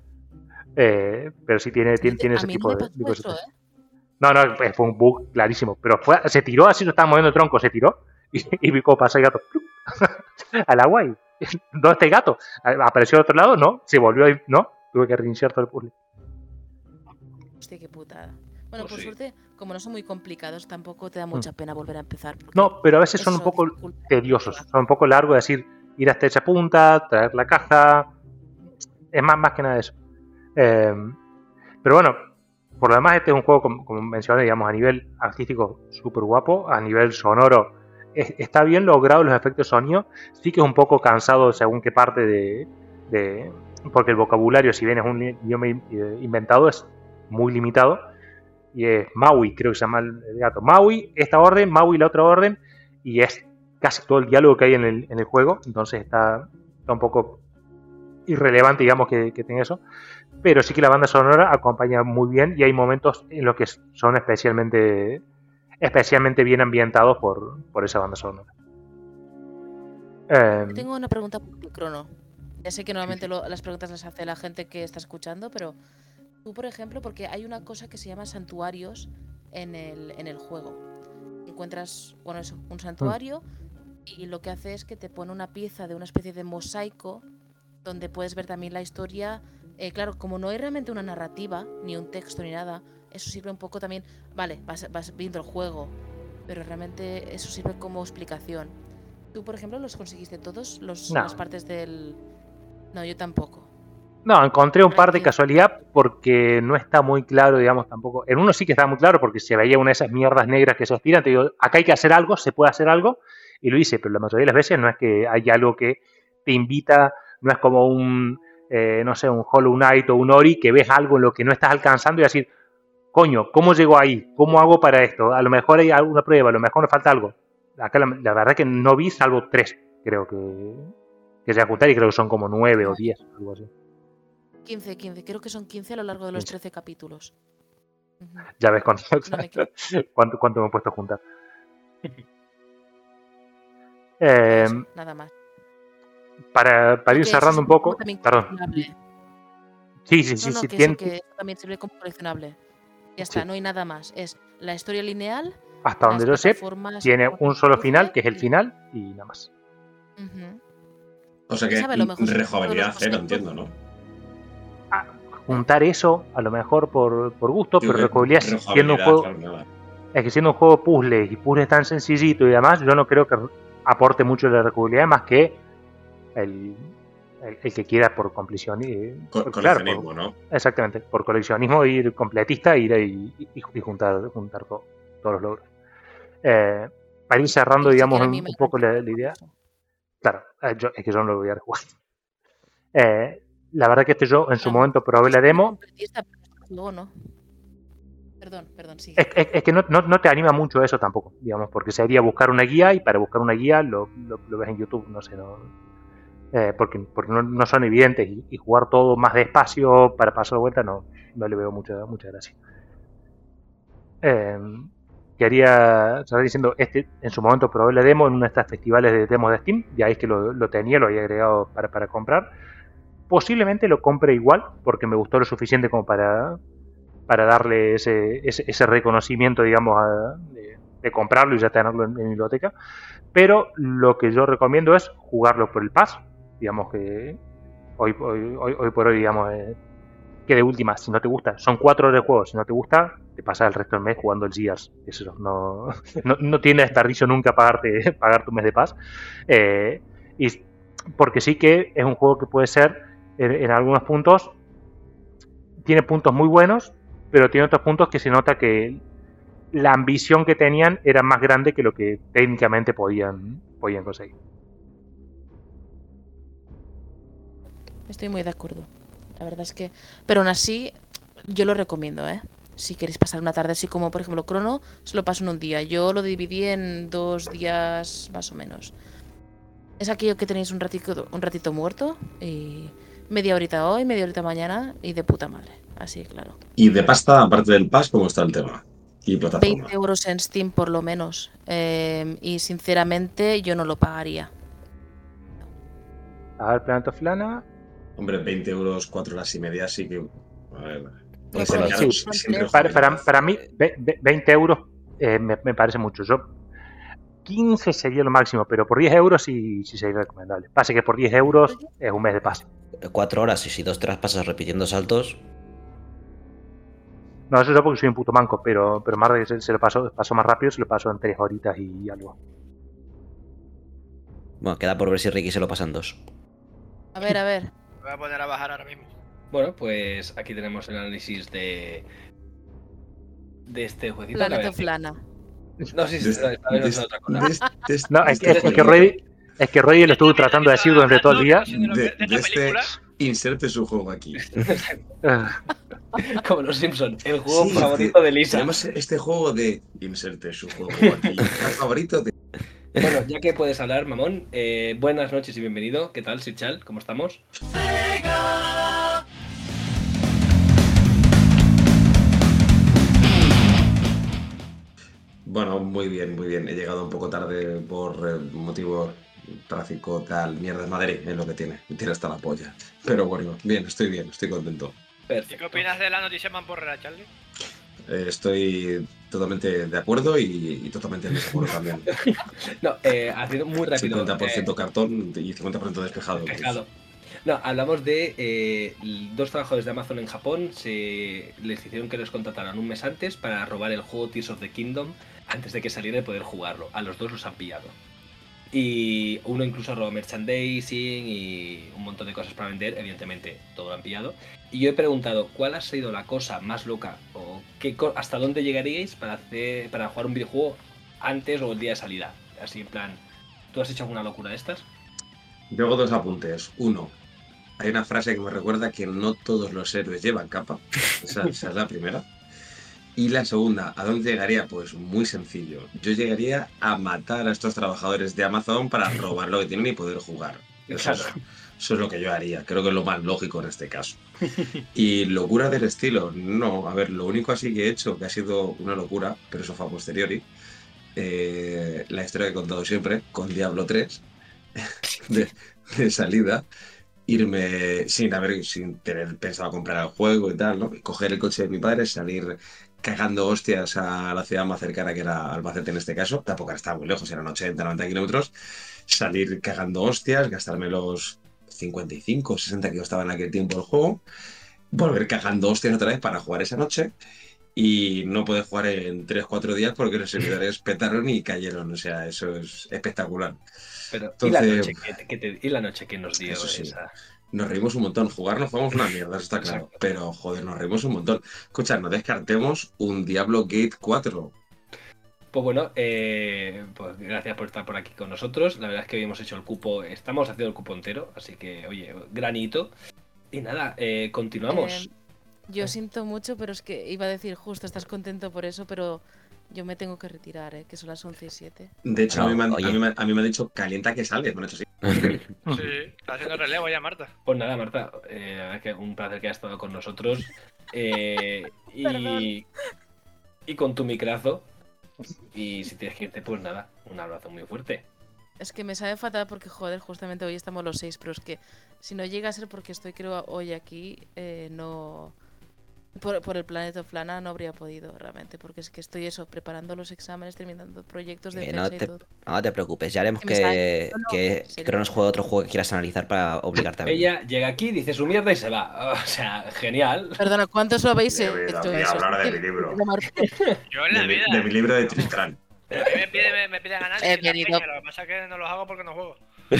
A: Eh, pero sí tiene, tiene, tiene ese tipo de, de cosas. ¿Eh? No, no, fue un bug clarísimo. Pero fue, se tiró así, no estaba moviendo el tronco, se tiró y, y vi cómo pasa el gato al agua y ¿dónde está el gato? ¿Apareció al otro lado? No, se volvió ahí, no, tuve que reiniciar todo el puzzle.
B: Hostia, qué putada. Bueno, pues por sí. suerte, como no son muy complicados, tampoco te da mucha pena volver a empezar.
A: No, pero a veces son un poco tediosos, son un poco largos, es decir, ir hasta esa punta, traer la caja, es más, más que nada eso. Eh, pero bueno, por lo demás este es un juego, como, como mencioné, digamos, a nivel artístico súper guapo, a nivel sonoro es, está bien logrado los efectos sonido, sí que es un poco cansado según qué parte de, de porque el vocabulario, si bien es un idioma inventado, es muy limitado. Y es Maui, creo que se llama el gato. Maui, esta orden, Maui, la otra orden, y es casi todo el diálogo que hay en el, en el juego, entonces está, está un poco irrelevante, digamos, que, que tenga eso. Pero sí que la banda sonora acompaña muy bien y hay momentos en los que son especialmente, especialmente bien ambientados por, por esa banda sonora.
B: Eh, Tengo una pregunta por ti, Crono. Ya sé que normalmente lo, las preguntas las hace la gente que está escuchando, pero tú, por ejemplo, porque hay una cosa que se llama santuarios en el, en el juego. Encuentras, bueno, eso, un santuario y lo que hace es que te pone una pieza de una especie de mosaico donde puedes ver también la historia. Eh, claro, como no hay realmente una narrativa, ni un texto, ni nada, eso sirve un poco también. Vale, vas, vas viendo el juego, pero realmente eso sirve como explicación. ¿Tú, por ejemplo, los conseguiste todos, los,
A: no.
B: las partes del...? No, yo tampoco.
A: No, encontré un par de casualidad porque no está muy claro, digamos, tampoco. En uno sí que estaba muy claro porque se veía una de esas mierdas negras que se aspiran. Te digo, acá hay que hacer algo, se puede hacer algo, y lo hice, pero la mayoría de las veces no es que hay algo que te invita, no es como un, eh, no sé, un Hollow Knight o un Ori, que ves algo en lo que no estás alcanzando y decir, coño, ¿cómo llego ahí? ¿Cómo hago para esto? A lo mejor hay alguna prueba, a lo mejor me falta algo. Acá la, la verdad que no vi salvo tres, creo que, que se juntar y creo que son como nueve o diez, algo así.
B: quince, quince, creo que son quince a lo largo de los trece capítulos.
A: Ya ves cuánto,
B: No me
A: cuánto, cuánto me he puesto a juntar. Eh,
B: Eso, nada más.
A: Para, para ir
B: Porque
A: cerrando
B: eso
A: un poco.
B: también
A: Perdón.
B: coleccionable.
A: Sí, sí, sí.
B: No, no,
A: sí
B: que,
A: tiene,
B: eso, que eso también sirve como coleccionable. Ya está,
A: sí.
B: no hay nada más. Es la historia lineal.
A: Hasta donde yo sé, tiene un solo final, que es el final, y nada más.
B: Uh-huh.
K: O sea que
B: ¿Sabe? Lo mejor
K: rejugabilidad
B: son
K: cero,
B: los
K: entiendo, ¿no?
A: Ah, juntar eso, a lo mejor por, por gusto,
K: Digo
A: pero
K: que
A: rejugabilidad siendo un
K: rejugabilidad,
A: juego.
K: claro, nada.
A: Es que siendo un juego puzzle y puzzle tan sencillito y demás, yo no creo que aporte mucho de la rejugabilidad más que el, el, el que quiera por completion y
K: Co-
A: por-
K: coleccionismo,
A: por-
K: ¿no?
A: Exactamente, por coleccionismo, ir completista, ir y, y, y juntar, juntar todo, todos los logros. Eh, para ir cerrando,
B: Ni
A: digamos,
B: siquiera a
A: un,
B: mí me
A: un poco la,
B: encanta.
A: la idea. Claro, eh, yo, es que yo no lo voy a rejugar. Eh, la verdad que este yo en su
B: Ah,
A: momento probé
B: yo
A: la
B: soy
A: demo.
B: completista, pero este juego no. Perdón, perdón, sí.
A: Es, es- es que no, no, no te anima mucho eso tampoco, digamos, porque sería buscar una guía y para buscar una guía lo, lo, lo ves en YouTube, no sé, no, eh, porque, porque no, no son evidentes y, y jugar todo más despacio para pasar de vuelta no, no le veo mucha, mucha gracia. Eh, quería estar diciendo, este en su momento probé la demo en uno de estos festivales de demos de Steam, y ahí es que lo, lo tenía, lo había agregado para, para comprar. Posiblemente lo compre igual, porque me gustó lo suficiente como para, para darle ese, ese, ese reconocimiento, digamos, a, de, de comprarlo y ya tenerlo en, en mi biblioteca. Pero lo que yo recomiendo es jugarlo por el pass, digamos que hoy, hoy, hoy, hoy por hoy, digamos, eh, que de última, si no te gusta, son cuatro horas de juego, si no te gusta, te pasas el resto del mes jugando el Gears. Eso no, no, no tiene desperdicio nunca pagarte, pagar tu mes de paz. Eh, y porque sí que es un juego que puede ser, en, en algunos puntos, tiene puntos muy buenos, pero tiene otros puntos que se nota que la ambición que tenían era más grande que lo que técnicamente podían, podían conseguir.
B: Estoy muy de acuerdo. La verdad es que... Pero aún así, yo lo recomiendo, ¿eh? Si queréis pasar una tarde así como, por ejemplo, Chrono, se lo paso en un día. Yo lo dividí en dos días más o menos. Es aquello que tenéis un ratito, un ratito muerto y media horita hoy, media horita mañana y de puta madre. Así, claro.
K: Y de pasta, aparte del pass, ¿cómo está el tema? Y plataforma.
B: veinte euros en Steam por lo menos. Eh, y sinceramente yo no lo pagaría.
A: A ver, Planet of Lana.
K: Hombre, veinte euros, cuatro horas y media, sí que... A ver...
B: Pues
K: ser
B: con
K: caro,
B: sí,
K: sin
A: para, para,
K: rejugabilidad.
A: para mí, ve- ve- veinte euros eh, me, me parece mucho. Yo quince sería lo máximo, pero por diez euros sí, sí sería recomendable. Pasa que por diez euros es un mes de pase.
C: Cuatro horas y si dos te las pasas repitiendo saltos.
A: No, eso es porque soy un puto manco, pero, pero más de que se, se lo paso, paso más rápido, se lo paso en tres horitas y algo.
C: Bueno, queda por ver si Ricky se lo pasan dos.
B: A ver, a ver.
H: Me voy a poner a bajar ahora mismo.
D: Bueno, pues aquí tenemos el análisis de de este jueguito.
B: Planet
D: que a
B: of
D: ver,
B: Lana.
D: No, sí, sí, esta vez no es otra cosa.
A: No, es que, es que Roy, es que Roy lo estuvo tratando de decir durante todo el día.
K: De, de este, inserte su juego aquí.
D: Como los Simpsons, el juego
K: Sí,
D: favorito
K: sí,
D: de Lisa.
K: Tenemos este juego de inserte su juego aquí. El favorito de...
D: Bueno, ya que puedes hablar, mamón, eh, buenas noches y bienvenido. ¿Qué tal, Sirchal? ¿Cómo estamos?
K: Bueno, muy bien, muy bien. He llegado un poco tarde por eh, motivo tráfico, tal, mierda, es Madrid, es lo que tiene. Me tiene hasta la polla. Pero bueno, bien, estoy bien, estoy contento.
H: ¿Y qué opinas de la noticia mamporrera, Charlie?
K: Eh, estoy totalmente de acuerdo y, y totalmente en desacuerdo también.
D: No, eh, haciendo muy rápido.
K: cincuenta por ciento
D: eh,
K: cartón y cincuenta por ciento despejado. pues.
D: despejado. No, hablamos de eh, dos trabajadores de Amazon en Japón. Se les hicieron que les contrataran un mes antes para robar el juego Tears of the Kingdom antes de que saliera y poder jugarlo. A los dos los han pillado. Y uno incluso roba merchandising y un montón de cosas para vender. Evidentemente, todo lo han pillado. Y yo he preguntado, ¿cuál ha sido la cosa más loca o qué co- hasta dónde llegaríais para hacer para jugar un videojuego antes o el día de salida? Así en plan, ¿tú has hecho alguna locura de estas?
K: Yo hago dos apuntes. Uno, hay una frase que me recuerda que no todos los héroes llevan capa. Esa, esa es la primera. Y la segunda, ¿a dónde llegaría? Pues muy sencillo. Yo llegaría a matar a estos trabajadores de Amazon para robar lo que tienen y poder jugar. Eso,
D: Claro.
K: es, eso es lo que yo haría. Creo que es lo más lógico en este caso. Y locura del estilo, no. A ver, lo único así que he hecho, que ha sido una locura, pero eso fue a posteriori, eh, la historia que he contado siempre, con Diablo tres, de, de salida, irme sin haber, sin tener pensado comprar el juego y tal, ¿no? Y coger el coche de mi padre, salir cagando hostias a la ciudad más cercana, que era Albacete en este caso, tampoco estaba muy lejos, eran ochenta, noventa kilómetros, salir cagando hostias, gastarme los cincuenta y cinco, sesenta que costaba en aquel tiempo el juego, volver cagando hostias otra vez para jugar esa noche y no poder jugar en tres cuatro días porque los servidores petaron y cayeron, o sea, eso es espectacular.
D: Pero,
K: Entonces,
D: ¿y la noche que, que te- y la noche que nos dio
K: eso sí.
D: esa?
K: Nos reímos un montón. Jugar no jugamos una mierda, eso está claro.
D: Exacto.
K: Pero, joder, nos reímos un montón. Escucha, no descartemos un Diablo Gate cuatro.
D: Pues bueno, eh, pues gracias por estar por aquí con nosotros. La verdad es que hoy hemos hecho el cupo, estamos haciendo el cupo entero, así que, oye, granito. Y nada, eh, continuamos.
B: Eh, yo siento mucho, pero es que iba a decir justo, estás contento por eso, pero yo me tengo que retirar, ¿eh? Que son las once y siete.
K: De hecho,
C: No,
K: a, mí me han, a,
C: oye.
K: mí me, a mí me han dicho calienta que sales. Me han hecho así.
H: Sí, está haciendo relevo ya, Marta.
D: Pues nada, Marta, eh, la verdad es que un placer que hayas estado con nosotros. Eh, y, y con tu micrazo. Y si tienes que irte, pues nada, un abrazo muy fuerte.
B: Es que me sabe fatal porque, joder, justamente hoy estamos los seis, pero es que si no llega a ser porque estoy, creo, hoy aquí, eh, no... Por, por el Planet of Lana no habría podido, realmente, porque es que estoy eso, preparando los exámenes, terminando proyectos de
C: Eh, no,
B: defensa
C: te,
B: y todo.
C: no te preocupes, ya haremos
B: Que me sabe-
C: que,
B: no, no,
C: que,
B: en serio.
C: que Cronos juegue otro juego que quieras analizar para obligarte a ver.
D: Ella llega aquí, dice su mierda y se va. O sea, genial.
B: Perdona, ¿cuántos lo habéis
K: Voy a-
B: hecho
K: voy a
B: eso?
K: hablar de mi libro.
H: Yo en
K: De
H: la
K: mi,
H: vida.
K: de mi libro de Tristán.
H: A mí me pide, me, me pide ganar.
B: He venido-
H: Lo que pasa es que no los hago porque no juego.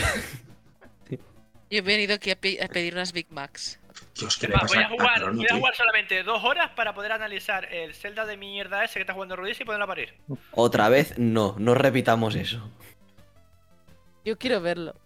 B: Yo he venido aquí a, pe- a pedir unas Big Macs.
K: Dios, ¿qué
H: Es
K: le
H: más,
K: pasa
H: voy a
K: a
H: jugar,
K: Crono,
H: voy a
K: tío?
H: jugar solamente dos horas para poder analizar el Zelda de mierda ese que está jugando Rudis y ponerlo a parir.
C: Otra vez, no, no repitamos eso.
B: Yo quiero verlo.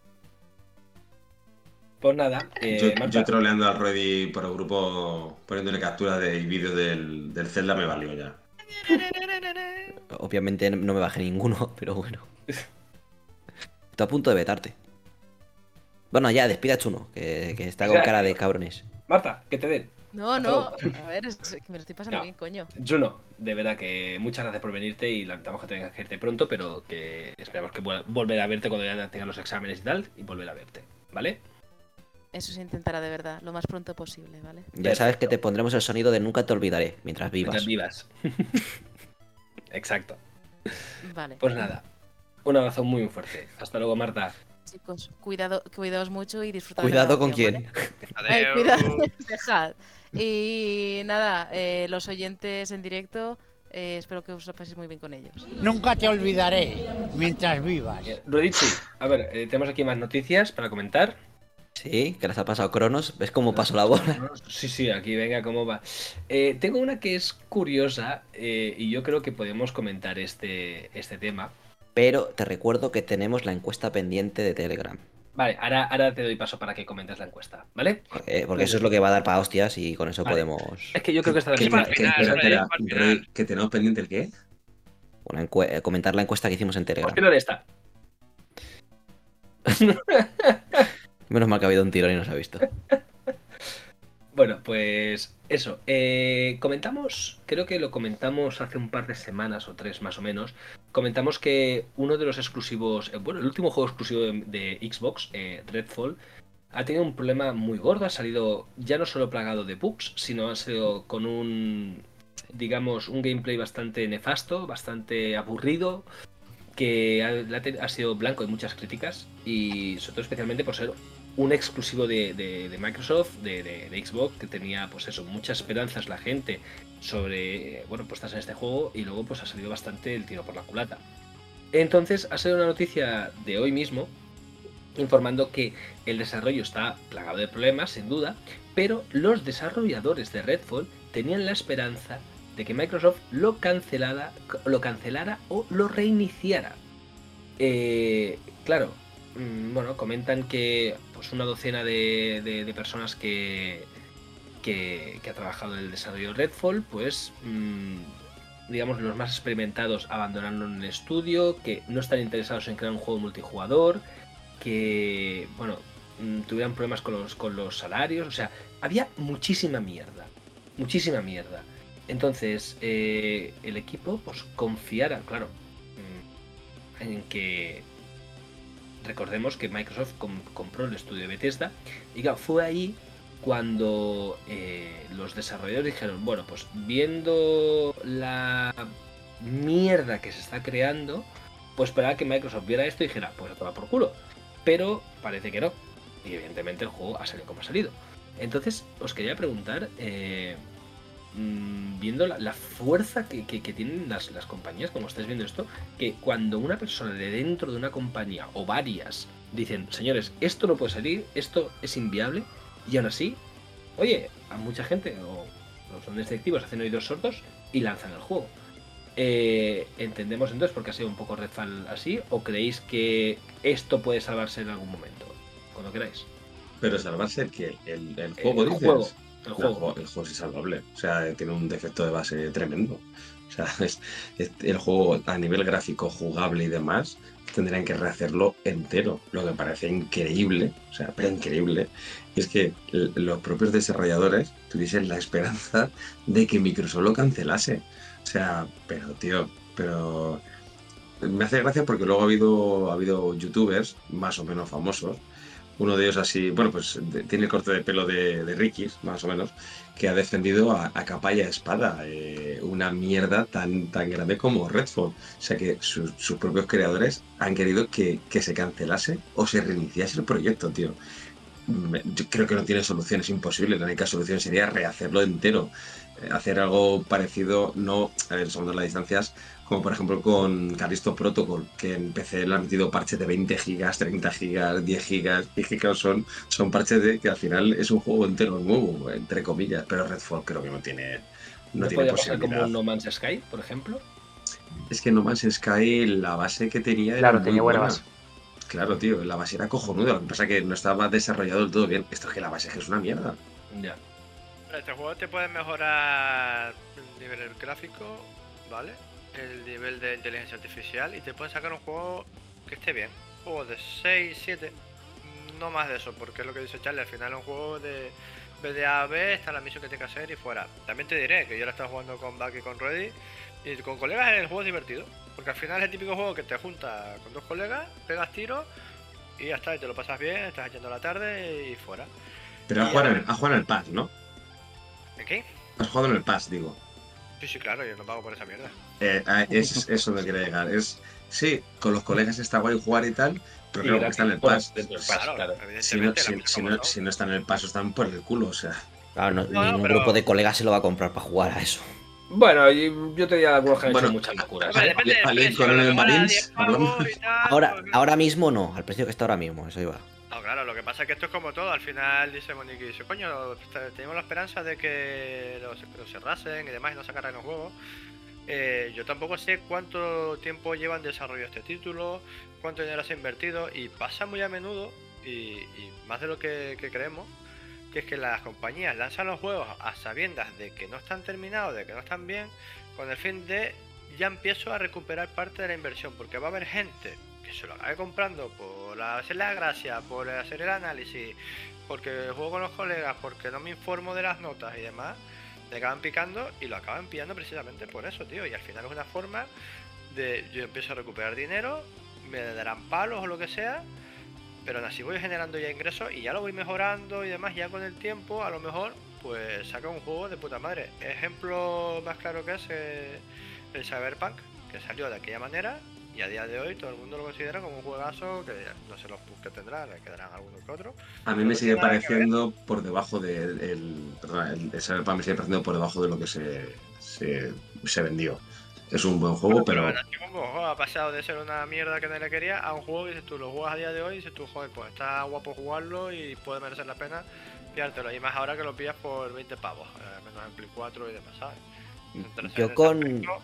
D: Pues nada, eh,
K: Yo,
D: Marta,
K: yo troleando al Ruedi por el grupo, poniéndole captura de vídeo del, del Zelda, me valió ya.
C: Obviamente no me bajé ninguno, pero bueno. Estoy a punto de vetarte. Bueno, ya, despida a Chuno, que, que está con cara de cabrones.
D: Marta, que te den.
B: No, no, a ver, es que me lo estoy pasando
D: No.
B: bien, coño.
D: Juno, de verdad que muchas gracias por venirte y lamentamos que tengas que irte pronto, pero que esperamos que vuel- volver a verte cuando ya tengas los exámenes y tal, y volver a verte, ¿vale?
B: Eso se intentará de verdad, lo más pronto posible, ¿vale?
C: Ya sabes que te pondremos el sonido de nunca te olvidaré, mientras vivas.
D: Mientras vivas. Exacto.
B: Vale.
D: Pues nada, un abrazo muy fuerte. Hasta luego, Marta.
B: Chicos, cuidado, cuidaos mucho y disfrutad.
C: Cuidado
B: de la
C: con
B: grabación,
C: quién.
B: ¿vale? Ay, cuidado, dejad. Y nada, eh, los oyentes en directo, eh, espero que os lo paséis muy bien con ellos.
J: Nunca te olvidaré mientras vivas.
D: Eh, Rodichi, a ver, eh, tenemos aquí más noticias para comentar.
C: Sí, que les ha pasado Cronos. ¿Ves cómo pasó la bola?
D: Sí, sí, aquí venga, cómo va. Eh, tengo una que es curiosa eh, y yo creo que podemos comentar este, este tema.
C: Pero te recuerdo que tenemos la encuesta pendiente de Telegram.
D: Vale, ahora, ahora te doy paso para que comentes la encuesta, ¿vale?
C: Eh, porque eso es lo que va a dar para hostias y con eso
D: Vale.
C: podemos...
D: Es que yo creo que esta
K: ¿Qué,
D: es
K: te-
D: la
K: qué-
H: final,
K: espera,
H: Rey,
K: espera,
H: al final.
K: Rey, que tenemos pendiente el qué?
C: una encue- eh, comentar la encuesta que hicimos en Telegram.
D: ¿Por qué no le está?
C: Menos mal que ha habido un tirón y no se ha visto.
D: Bueno, pues eso. eh, comentamos, creo que lo comentamos hace un par de semanas o tres más o menos. Comentamos que uno de los exclusivos, eh, bueno, el último juego exclusivo de, de Xbox, eh, Redfall, ha tenido un problema muy gordo. Ha salido ya no solo plagado de bugs, sino ha salido con un, digamos, un gameplay bastante nefasto, bastante aburrido, que ha, ha te- ha sido blanco de muchas críticas y sobre todo especialmente por ser un exclusivo de, de- de Microsoft, de, de- de Xbox, que tenía pues eso, muchas esperanzas la gente sobre, bueno, puestas en este juego y luego pues ha salido bastante el tiro por la culata. Entonces ha salido una noticia de hoy mismo informando que el desarrollo está plagado de problemas, sin duda, pero los desarrolladores de Redfall tenían la esperanza de que Microsoft lo cancelara, lo cancelara o lo reiniciara. Eh, claro, mm, bueno, comentan que pues una docena de, de- de personas que, que, que ha trabajado en el desarrollo de Redfall, pues mmm, digamos los más experimentados abandonaron el estudio, que no están interesados en crear un juego multijugador, que bueno, mmm, tuvieran problemas con los, con los salarios, o sea, había muchísima mierda, muchísima mierda. Entonces, eh, el equipo pues confiara, claro, mmm, en que recordemos que Microsoft com- compró el estudio de Bethesda y claro, fue ahí cuando eh, los desarrolladores dijeron, bueno, pues viendo la mierda que se está creando, pues esperaba que Microsoft viera esto y dijera, pues a tomar por culo. Pero parece que no. Y evidentemente el juego ha salido como ha salido. Entonces, os quería preguntar, eh, mmm, viendo la, la fuerza que, que, que tienen las, las compañías, como estáis viendo esto, que cuando una persona de dentro de una compañía o varias dicen, señores, esto no puede salir, esto es inviable, y aún así, oye, a mucha gente, o, o son directivos, hacen oídos sordos y lanzan el juego. Eh, ¿Entendemos entonces por qué ha sido un poco Redfall así? ¿O creéis que esto puede salvarse en algún momento? Cuando queráis.
K: Pero salvarse que el, el juego,
D: el
K: dices.
D: Juego, el
K: No,
D: juego.
K: el juego es insalvable. O sea, tiene un defecto de base tremendo. O sea, es, es- el juego a nivel gráfico, jugable y demás, tendrían que rehacerlo entero. Lo que parece increíble, o sea, pero increíble, es que l- los propios desarrolladores tuviesen la esperanza de que Microsoft lo cancelase. O sea, pero tío, pero me hace gracia porque luego ha habido, ha habido youtubers más o menos famosos. Uno de ellos así, bueno, pues de- tiene el corte de pelo de, de Rikis, más o menos, que ha defendido a, a capa y a espada eh, una mierda tan, tan grande como Redfall. O sea que sus, sus propios creadores han querido que, que se cancelase o se reiniciase el proyecto, tío. Me- Yo creo que no tiene solución, es imposible. La única solución sería rehacerlo entero. Eh, Hacer algo parecido, no, a ver, somos las distancias, como por ejemplo con Callisto Protocol, que en P C le han metido parches de veinte gigas, treinta gigas, diez gigas, y que claro, son, son parches de que al final es un juego entero nuevo, entre comillas, pero Redfall creo que no tiene, no
D: ¿No
K: tiene
D: podría pasar como
K: posibilidad.
D: un No Man's Sky, por ejemplo?
K: Es que No Man's Sky, la base que tenía era
A: Claro,
K: muy
A: tenía buena
K: buena.
A: base.
K: Claro, tío, la base era cojonuda, lo que pasa es que no estaba desarrollado del todo bien. Esto es que la base es que es una mierda.
D: Ya.
H: Este juego te puede mejorar el nivel gráfico, ¿vale? El nivel de inteligencia artificial y te puede sacar un juego que esté bien. Un juego de seis, siete, no más de eso, porque es lo que dice Charlie, al final es un juego de B de A a B, está la misión que tiene que hacer y fuera. También te diré que yo la estaba jugando con Buck y con Reddy y con colegas el juego es divertido, porque al final es el típico juego que te junta con dos colegas, pegas tiros y ya está, y te lo pasas bien, estás echando la tarde y fuera.
K: Pero has
H: Y
K: jugado,
H: a
K: en,
H: ver-
K: has jugado en el Pass, ¿no?
H: ¿En qué?
K: Has jugado en el Pass, digo.
H: Sí, sí, claro, yo no pago por esa mierda.
K: Eh, ah, es eso donde quería llegar. Es, sí, con los colegas está guay jugar y tal, pero
D: Y
K: claro,
D: gratis,
K: está en el
D: bueno,
K: Pass.
D: dentro del Pass,
H: Claro,
D: claro.
K: Si no,
H: evidentemente,
K: si,
H: las cosas
K: si
H: como
K: no,
H: son.
K: si no está en el Pass, están por el culo, o sea.
C: Claro, no-
H: No, no,
C: ningún
H: pero-
C: grupo de colegas se lo va a comprar para jugar a eso.
D: Bueno, y yo te diría algunos que han
K: Bueno,
D: hecho muchas locuras.
H: Hombre,
D: ¿eh?
H: depende del
K: Ale-
H: precio,
K: con
H: a lo
K: el
H: mejor a
K: Marines,
H: diez pavos
K: hablamos.
H: y tal,
C: Ahora,
H: pues-
C: ahora mismo no, al precio que está ahora mismo, eso iba.
H: No, claro, lo que pasa es que esto es como todo. Al final dice Monique, dice, coño, te- tenemos la esperanza de que los, que los cerrasen y demás y no sacaran los juegos. Eh, yo tampoco sé cuánto tiempo lleva en desarrollo este título, cuánto dinero se ha invertido y pasa muy a menudo y, y más de lo que, que creemos, que es que las compañías lanzan los juegos a sabiendas de que no están terminados, de que no están bien, con el fin de ya empiezo a recuperar parte de la inversión, porque va a haber gente que se lo acabe comprando por hacer la gracia, por hacer el análisis, porque juego con los colegas, porque no me informo de las notas y demás, le acaban picando y lo acaban pillando precisamente por eso, tío. Y al final es una forma de yo empiezo a recuperar dinero, me darán palos o lo que sea, pero aún así voy generando ya ingresos y ya lo voy mejorando y demás, ya con el tiempo a lo mejor pues saca un juego de puta madre. Ejemplo más claro que es eh, el Cyberpunk, que salió de aquella manera y a día de hoy todo el mundo lo considera como un juegazo que no sé los bugs que tendrá, le quedarán algunos que otros.
K: A mí
H: pero
K: me
H: no
K: sigue
H: tiene nada que ver.
K: pareciendo por debajo de el, perdona, el, el Cyberpunk me sigue pareciendo por debajo de lo que se, se, se vendió. Es un buen juego,
H: Bueno, pero
K: pero
H: el antiguo juego ha pasado de ser una mierda que nadie quería a un juego que dices tú lo juegas a día de hoy y dices tú, joder, pues está guapo jugarlo y puede merecer la pena pillártelo. Y más ahora que lo pillas por veinte pavos, eh, menos en Play cuatro y demás, ¿sabes? Entonces, en
C: Yo
H: ese
C: con,
H: aspecto,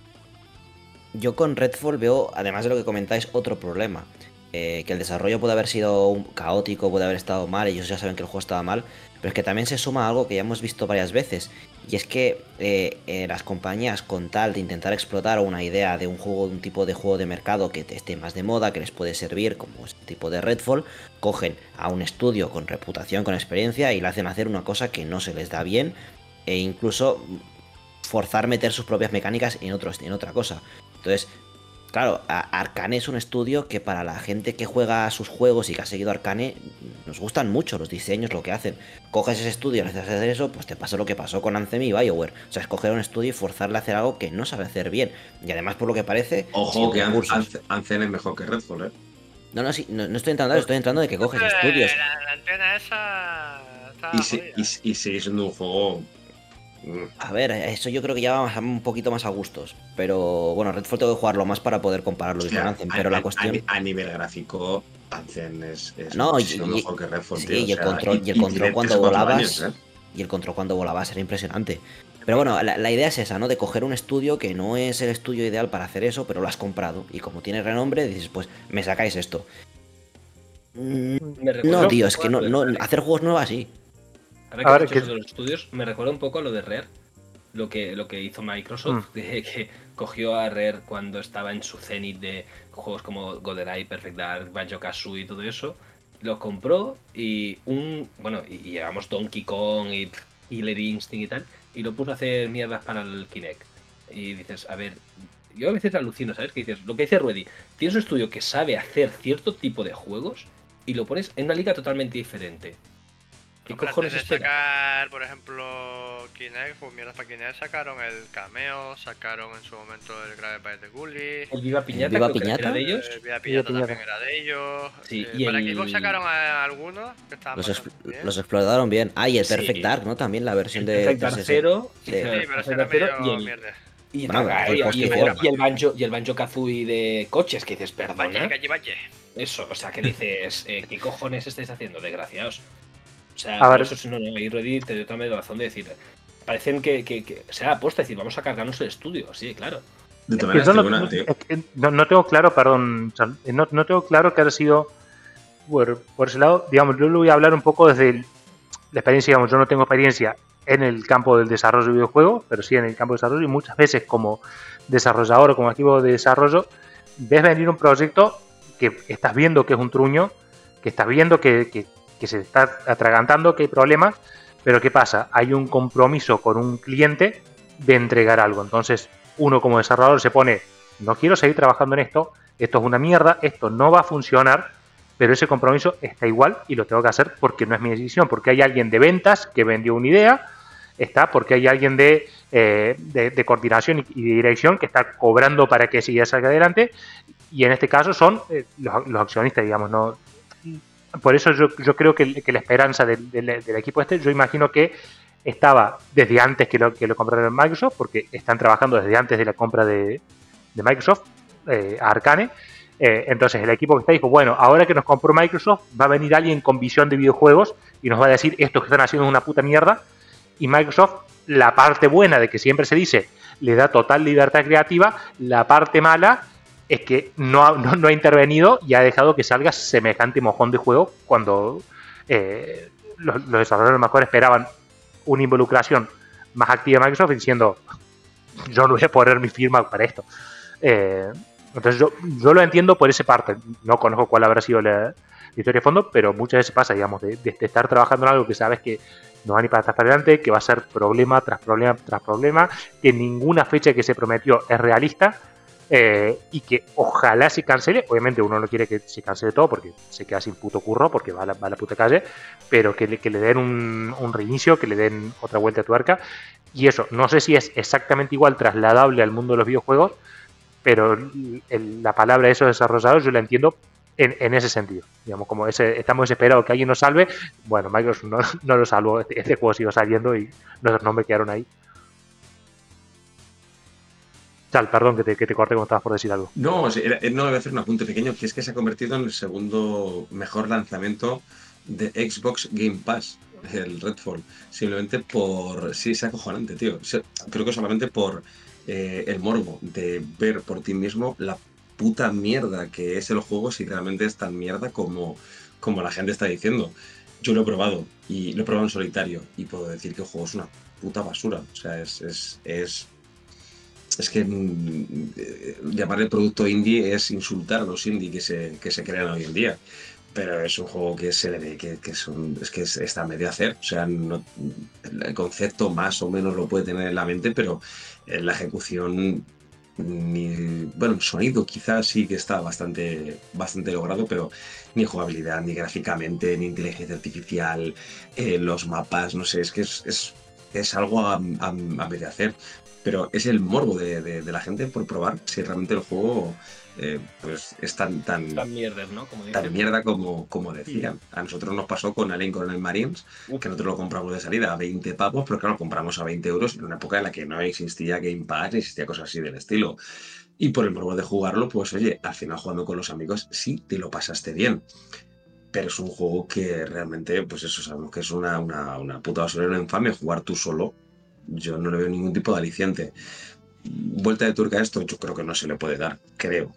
C: yo con Redfall veo, además de lo que comentáis, otro problema. Eh, que el desarrollo puede haber sido un- caótico, puede haber estado mal, ellos ya saben que el juego estaba mal, pero Pero es que también se suma algo que ya hemos visto varias veces, y es que eh, eh, las compañías, con tal de intentar explotar una idea de un juego, de un tipo de juego de mercado que esté más de moda, que les puede servir, como este tipo de Redfall, cogen a un estudio con reputación, con experiencia, y le hacen hacer una cosa que no se les da bien, e incluso forzar meter sus propias mecánicas en, otros, en otra cosa. Entonces, claro, Arcane es un estudio que para la gente que juega a sus juegos y que ha seguido Arcane, nos gustan mucho los diseños, lo que hacen. Coges ese estudio y le haces hacer eso, pues te pasa lo que pasó con Anthem y BioWare. O sea, es coger un estudio y forzarle a hacer algo que no sabe hacer bien. Y además, por lo que parece...
K: Ojo que Anthem es mejor que Redfall, ¿eh?
C: No, no, sí, no, no estoy entrando, estoy entrando de que coges estudios.
H: La, la antena esa... Está
K: y, si, y, y sigue siendo un juego...
C: A ver, eso yo creo que ya va un poquito más a gustos. Pero bueno, Redfall tengo que jugarlo más para poder compararlo
K: o sea,
C: con Anthem. Pero
K: a,
C: la cuestión.
K: A, a nivel gráfico, Anthem es, es
C: no,
K: muchísimo
C: y,
K: mejor que Redfall.
C: Sí,
K: tío,
C: y el
K: o sea,
C: control, y, y el control cuando volabas. Años, ¿eh? Y el control cuando volabas era impresionante. Pero bueno, la, la idea es esa, ¿no? De coger un estudio que no es el estudio ideal para hacer eso, pero lo has comprado. Y como tiene renombre, dices, pues me sacáis esto. Mm, no, tío, es que no, no hacer juegos nuevos así.
D: Ahora que has dicho eso de los estudios, me recuerda un poco a lo de Rare. Lo que, lo que hizo Microsoft, mm. de, que cogió a Rare cuando estaba en su cenit de juegos como GoldenEye, Perfect Dark, Banjo-Kazooie y todo eso, lo compró y un bueno y, y llevamos Donkey Kong y Killer Instinct y tal, y lo puso a hacer mierdas para el Kinect. Y dices, a ver, yo a veces alucino, ¿sabes? Que dices, lo que dice Ruedi, tienes un estudio que sabe hacer cierto tipo de juegos y lo pones en una liga totalmente diferente. ¿Qué
H: no,
D: cojones
H: de
D: espera?
H: sacar, por ejemplo, Kinect, pues mierdas para Kinect, sacaron el Cameo, sacaron en su momento el Grave by the Gully.
D: ¿El Viva Piñata?
C: ¿Viva
D: creo
C: Piñata?
D: Que era de ellos.
H: El Viva Piñata
A: Viva
H: también era de ellos.
D: Sí,
H: eh,
D: y
H: para
D: el...
H: Xbox sacaron a algunos que estaban
C: Los,
H: bastante bien.
C: los explotaron bien. Ah, y el
D: Sí.
C: Perfect Dark, ¿no? También la versión
D: el
C: de
D: Perfect Dark Zero.
C: Sí.
H: Sí, pero ese era medio mierda.
D: Y, y,
C: Bueno,
D: y,
C: el
D: y,
C: post
D: y,
C: que
D: el,
C: hicieron.
D: y el Banjo y el Banjo Kazooie de coches, que dices,
H: Valle,
D: perdona.
H: calle, valle.
D: Eso, o sea, que dices, eh, ¿qué cojones estáis haciendo, desgraciados? O sea,
A: A ver.
D: eso sí, no, no, y Reddit te doy también la razón de decir, parecen que, que, que se ha apuesta, decir, vamos a cargarnos el estudio, sí, claro.
K: De todas
A: Yo
K: maneras,
A: no,
K: tengo una,
A: no-
K: tío.
A: es que no- no tengo claro, perdón, Chan, eh, no, no tengo claro que haya sido por, por ese lado. Digamos, yo lo voy a hablar un poco desde el- la experiencia. Digamos, yo no tengo experiencia en el campo del desarrollo de videojuegos, pero sí en el campo de desarrollo, y muchas veces como desarrollador o como equipo de desarrollo ves venir un proyecto que estás viendo que es un truño, que estás viendo que, que- que se está atragantando, que hay problemas, pero ¿qué pasa? Hay un compromiso con un cliente de entregar algo. Entonces, uno como desarrollador se pone, no quiero seguir trabajando en esto, esto es una mierda, esto no va a funcionar, pero ese compromiso está igual y lo tengo que hacer porque no es mi decisión, porque hay alguien de ventas que vendió una idea, está porque hay alguien de, eh, de, de coordinación y, y de dirección que está cobrando para que esa idea salga adelante, y en este caso son eh, los, los accionistas, digamos, no. Por eso yo, yo creo que, que la esperanza del, del, del equipo este, yo imagino que estaba desde antes que lo, que lo compraron en Microsoft, porque están trabajando desde antes de la compra de, de Microsoft eh, a Arcane. Eh, entonces el equipo que está dijo, bueno, ahora que nos compró Microsoft, va a venir alguien con visión de videojuegos y nos va a decir, esto que están haciendo es una puta mierda. Y Microsoft, la parte buena de que siempre se dice, le da total libertad creativa, la parte mala es que no ha, no, no ha intervenido y ha dejado que salga semejante mojón de juego cuando eh, los, los desarrolladores a lo mejor esperaban una involucración más activa de Microsoft diciendo, yo no voy a poner mi firma para esto. Eh, entonces yo, yo lo entiendo por esa parte. No conozco cuál habrá sido la, la historia de fondo, pero muchas veces pasa, digamos, de, de estar trabajando en algo que sabes que no va ni para atrás para adelante, que va a ser problema tras problema tras problema, que ninguna fecha que se prometió es realista. Eh, y que ojalá se cancele. Obviamente uno no quiere que se cancele todo porque se queda sin puto curro, porque va a la, va a la puta calle, pero que le, que le den un, un reinicio, que le den otra vuelta a tuerca. Y eso, no sé si es exactamente igual trasladable al mundo de los videojuegos, pero el, la palabra de esos desarrolladores yo la entiendo en, en ese sentido. Digamos, como ese, estamos desesperados que alguien nos salve. Bueno, Microsoft no, no lo salvó, este, este juego siguió saliendo y nuestros nombres quedaron ahí. Tal, perdón que te, que te corté como estabas por decir algo.
K: No, era, no, voy a hacer un apunte pequeño, que es que se ha convertido en el segundo mejor lanzamiento de Xbox Game Pass, el Redfall. Simplemente por... Sí, es acojonante, tío. Creo que solamente por eh, el morbo de ver por ti mismo la puta mierda que es el juego, si realmente es tan mierda como, como la gente está diciendo. yo lo he probado y lo he probado en solitario y puedo decir que el juego es una puta basura. O sea, es es es, es que mm, eh, llamarle producto indie es insultar a los indie que se que se crean hoy en día. Pero es un juego que se le ve que, que son, es que es, está a medio hacer. O sea, no, el concepto más o menos lo puede tener en la mente, pero en la ejecución, ni, bueno, el sonido quizás sí que está bastante, bastante logrado, pero ni jugabilidad, ni gráficamente, ni inteligencia artificial, eh, los mapas, no sé, es que es, es, es algo a, a, a medio hacer. Pero es el morbo de, de, de la gente por probar si realmente el juego eh, pues es tan, tan,
D: Tan mierder, ¿no? Como
K: tan
D: dicen.
K: mierda como, como decían. A nosotros nos pasó con Alien Colonial Marines, que nosotros lo compramos de salida a veinte pavos, pero claro, lo compramos a veinte euros en una época en la que no existía Game Pass, ni existía cosas así del estilo. Y por el morbo de jugarlo, pues oye, al final jugando con los amigos sí te lo pasaste bien. Pero es un juego que realmente, pues eso, sabemos que es una, una, una puta basura, una infamia jugar tú solo. Yo no le veo ningún tipo de aliciente. Vuelta de tuerca a esto, yo creo que no se le puede dar, creo.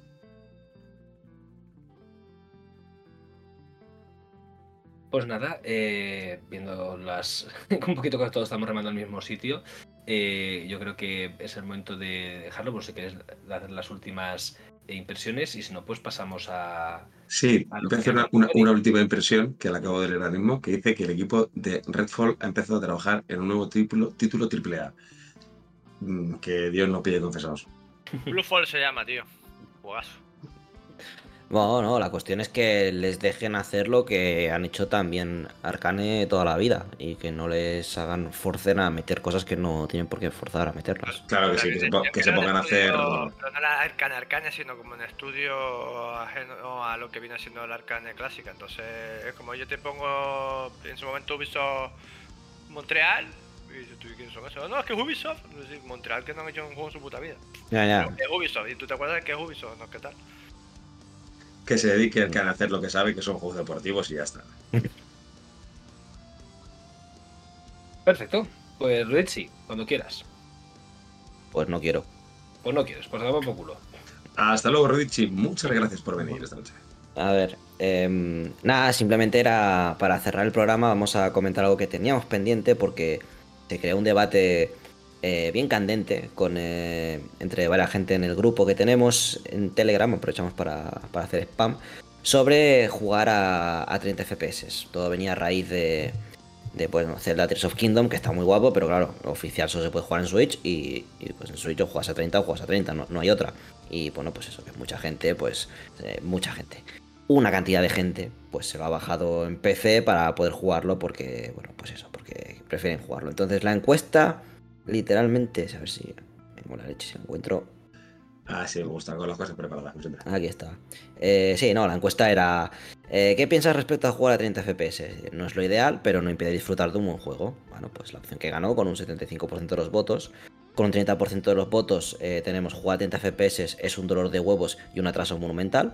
D: Pues nada, eh, viendo las. Un poquito que todos estamos remando al mismo sitio, eh, yo creo que es el momento de dejarlo, por si queréis hacer las últimas impresiones, y si no, pues pasamos a.
K: Sí,
D: a
K: voy a hacer una, una, una última impresión que la acabo de leer ahora mismo, que dice que el equipo de Redfall ha empezado a trabajar en un nuevo título, título triple A. Que Dios no pide confesados.
H: Bluefall se llama, tío. Juegazo.
C: Bueno, no, la cuestión es que les dejen hacer lo que han hecho también Arcane toda la vida y que no les hagan forcen a meter cosas que no tienen por qué forzar a meterlas.
K: Claro que sí, que se, po que se pongan a hacer.
H: Pero no la Arcane Arcane, sino como un estudio ajeno a lo que viene siendo la Arcane clásica. Entonces, es como yo te pongo en su momento Ubisoft Montreal. Y tú, ¿quiénes son esos? No, es que es Ubisoft. Montreal, que no han hecho un juego en su puta vida.
C: Ya, ya.
H: Pero es Ubisoft. ¿Y tú te acuerdas de que es Ubisoft? ¿No? ¿Qué tal?
K: Que se dediquen a hacer lo que saben, que son juegos deportivos y ya está.
D: Perfecto. Pues Richie, cuando quieras.
C: Pues no quiero.
D: Pues no quieres, pues dame por culo.
K: Hasta luego, Richie. Muchas gracias por venir esta noche.
C: A ver, eh, nada, simplemente era para cerrar el programa, vamos a comentar algo que teníamos pendiente porque se creó un debate eh, bien candente con eh, entre varias gente en el grupo que tenemos en Telegram, aprovechamos para, para hacer spam, sobre jugar a, a treinta F P S. Todo venía a raíz de, de bueno, Zelda Tears of Kingdom, que está muy guapo, pero claro, oficial solo se puede jugar en Switch y, y pues en Switch o juegas a treinta o juegas a treinta, no, no hay otra. Y bueno, pues eso, que mucha gente, pues eh, mucha gente. Una cantidad de gente pues se lo ha bajado en P C para poder jugarlo porque, bueno, pues eso, porque prefieren jugarlo. Entonces la encuesta, literalmente, a ver si me la leche si encuentro.
K: Ah, sí, me gusta con las cosas preparadas, como siempre.
C: Aquí está. Eh, sí, no, la encuesta era eh, ¿qué piensas respecto a jugar a treinta F P S? No es lo ideal, pero no impide disfrutar de un buen juego. Bueno, pues la opción que ganó con un setenta y cinco por ciento de los votos. Con un treinta por ciento de los votos eh, tenemos jugar a treinta F P S es un dolor de huevos y un atraso monumental.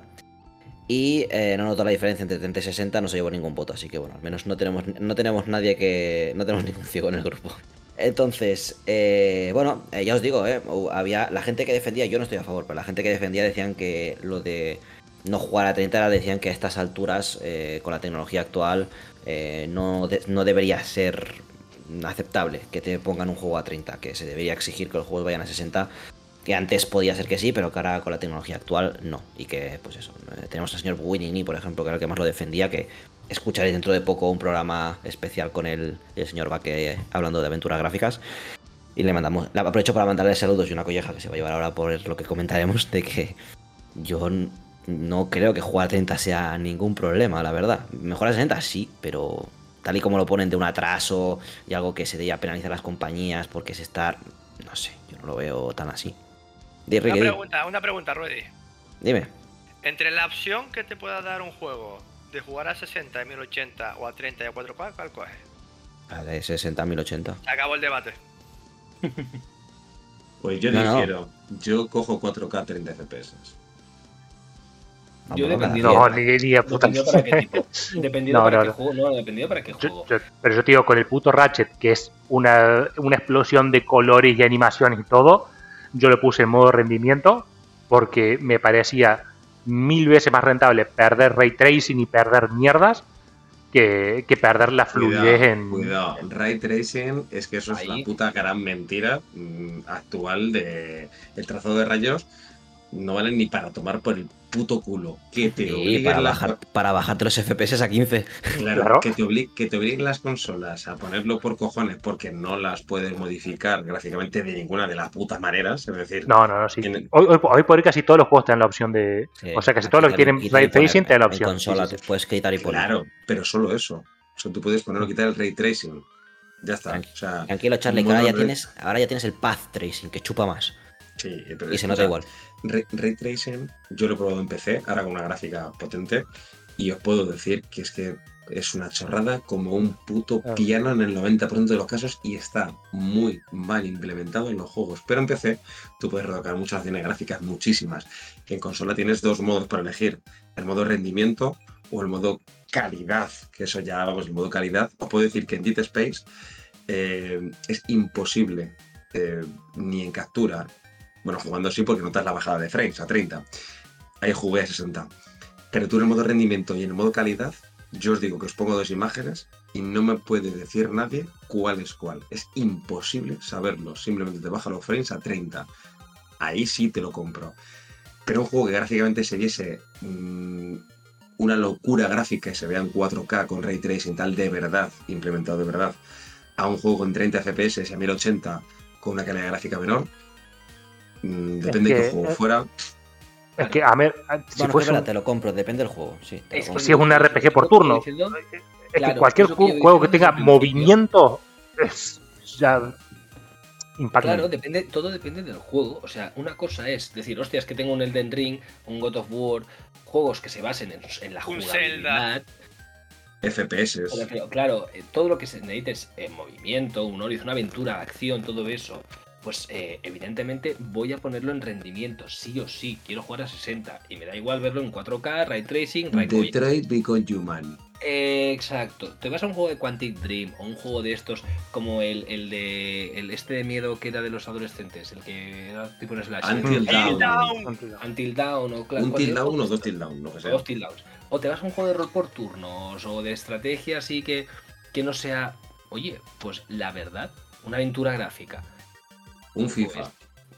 C: Y eh, no noto la diferencia entre treinta y sesenta, no se llevó ningún voto, así que bueno, al menos no tenemos, no tenemos nadie que... no tenemos ningún ciego en el grupo. Entonces, eh, bueno, eh, ya os digo, eh, había la gente que defendía, yo no estoy a favor, pero la gente que defendía decían que lo de no jugar a treinta era, decían que a estas alturas, eh, con la tecnología actual, eh, no, de, no debería ser aceptable que te pongan un juego a treinta, que se debería exigir que los juegos vayan a sesenta. Que antes podía ser que sí, pero que ahora con la tecnología actual no. Y que, pues eso, tenemos al señor Winini, por ejemplo, que era el que más lo defendía, que escucharéis dentro de poco un programa especial con el, el señor Baque hablando de aventuras gráficas. Y le mandamos, le aprovecho para mandarle saludos y una colleja que se va a llevar ahora por lo que comentaremos, de que yo no creo que jugar a treinta sea ningún problema, la verdad. Mejor a sesenta sí, pero tal y como lo ponen de un atraso y algo que se debe penalizar a las compañías porque se está... no sé, yo no lo veo tan así.
H: Una pregunta, una pregunta, Ruedi.
C: Dime.
H: Entre la opción que te pueda dar un juego de jugar a sesenta y mil ochenta o a treinta y a cuatro K, ¿cuál coges?
C: A de sesenta a mil ochenta.
H: Se acabó el debate.
K: Pues yo no, difiero. No. Yo cojo cuatro K treinta F P S.
D: Yo dependiendo
A: no, ni, ni de puta.
D: para qué tipo. Dependiendo
A: no,
D: para
A: no,
D: qué
A: no.
D: juego, no, dependiendo para qué juego.
A: Yo, yo, pero yo te digo, con el puto Ratchet, que es una, una explosión de colores y animaciones y todo, yo le puse en modo rendimiento porque me parecía mil veces más rentable perder ray tracing y perder mierdas que, que perder la fluidez
K: Cuidado,
A: en.
K: cuidado. Ray tracing es que eso es
D: Ahí.
K: la puta gran mentira mm, actual de el trazado de rayos. No vale ni para tomar por el puto culo. Que te
C: Sí,
K: obliguen
C: para,
K: las
C: bajar, para bajarte los F P S a quince.
K: Claro,
A: Claro.
K: Que, te obli- que te obliguen las consolas a ponerlo por cojones porque no las puedes modificar gráficamente de ninguna de las putas maneras. Es decir,
A: No, no, no, sí.
K: tienen-
A: Hoy, hoy, hoy por hoy casi todos los juegos te dan la opción de.
C: Sí,
A: o sea, casi
C: a
A: todos los que
C: quitar y-
A: tienen
C: quitar y
A: Ray Tracing
C: poner.
A: te dan la
C: En
A: opción.
C: consola
A: Sí, sí,
C: te puedes quitar y poner.
K: claro, pero solo eso. O sea, tú puedes poner o quitar el ray tracing. Ya está. O sea,
C: Tranquilo, Charlie, que
K: mono
C: ahora ya,
K: ray-
C: tienes, ahora ya tienes el path tracing, que chupa más.
K: Sí, pero
C: Y
K: es
C: se
K: que,
C: nota
K: o sea,
C: igual.
K: Ray, ray tracing, yo lo he probado en P C, ahora con una gráfica potente, y os puedo decir que es que es una chorrada como un puto
A: Ah.
K: piano en el noventa por ciento de los casos y está muy mal implementado en los juegos. Pero en P C tú puedes retocar muchas acciones gráficas, muchísimas. En consola tienes dos modos para elegir, el modo rendimiento o el modo calidad, que eso ya, vamos, el modo calidad. Os puedo decir que en Dead Space eh, es imposible, eh, ni en captura, bueno, jugando así porque notas la bajada de frames a treinta. Ahí jugué a sesenta. Pero tú en el modo rendimiento y en el modo calidad, yo os digo que os pongo dos imágenes y no me puede decir nadie cuál es cuál. Es imposible saberlo. Simplemente te baja los frames a treinta. Ahí sí te lo compro. Pero un juego que gráficamente se viese mmm, una locura gráfica y se vea en cuatro K con Ray Tracing tal de verdad, implementado de verdad, a un juego con treinta F P S y a mil ochenta con una calidad gráfica menor, mmm, depende
A: que,
K: de qué juego
A: eh,
K: fuera.
A: Es que, a ver, si
C: Bueno,
A: fuese
C: espera,
A: un-
C: te lo compro, depende del juego. Sí, te lo
D: Es
C: compro.
A: si es un R P G por turno. Es
D: Claro,
A: que cualquier
D: es lo que yo
A: ju- juego que
D: decía
A: tenga
D: desde el principio.
A: movimiento es ya impacta.
D: Claro, depende, todo depende del juego. O sea, una cosa es decir, hostia, es que tengo un Elden Ring, un God of War, juegos que se basen en, en la
L: Un
D: jugabilidad.
K: F P S.
D: Pero, pero, claro, eh, todo lo que se necesita es eh, movimiento, un Horizon, una aventura, acción, todo eso. Pues eh, evidentemente voy a ponerlo en rendimiento, sí o sí. Quiero jugar a sesenta y me da igual verlo en cuatro K, Ray Tracing, Ray Tracing.
K: Detroit Become Human.
D: Eh, exacto. Te vas a un juego de Quantic Dream o un juego de estos como el, el de el este de miedo que era de los adolescentes, el que era tipo un slash.
K: Until Dawn.
D: Until Dawn o claro,
K: Un
D: cualquier
K: till down
D: juego
K: o
D: de
K: dos
D: estos.
K: till down, lo que sea.
D: Dos till downs. O te vas a un juego de rol por turnos o de estrategia así que, que no sea, oye, pues la verdad, una aventura gráfica.
K: Un FIFA.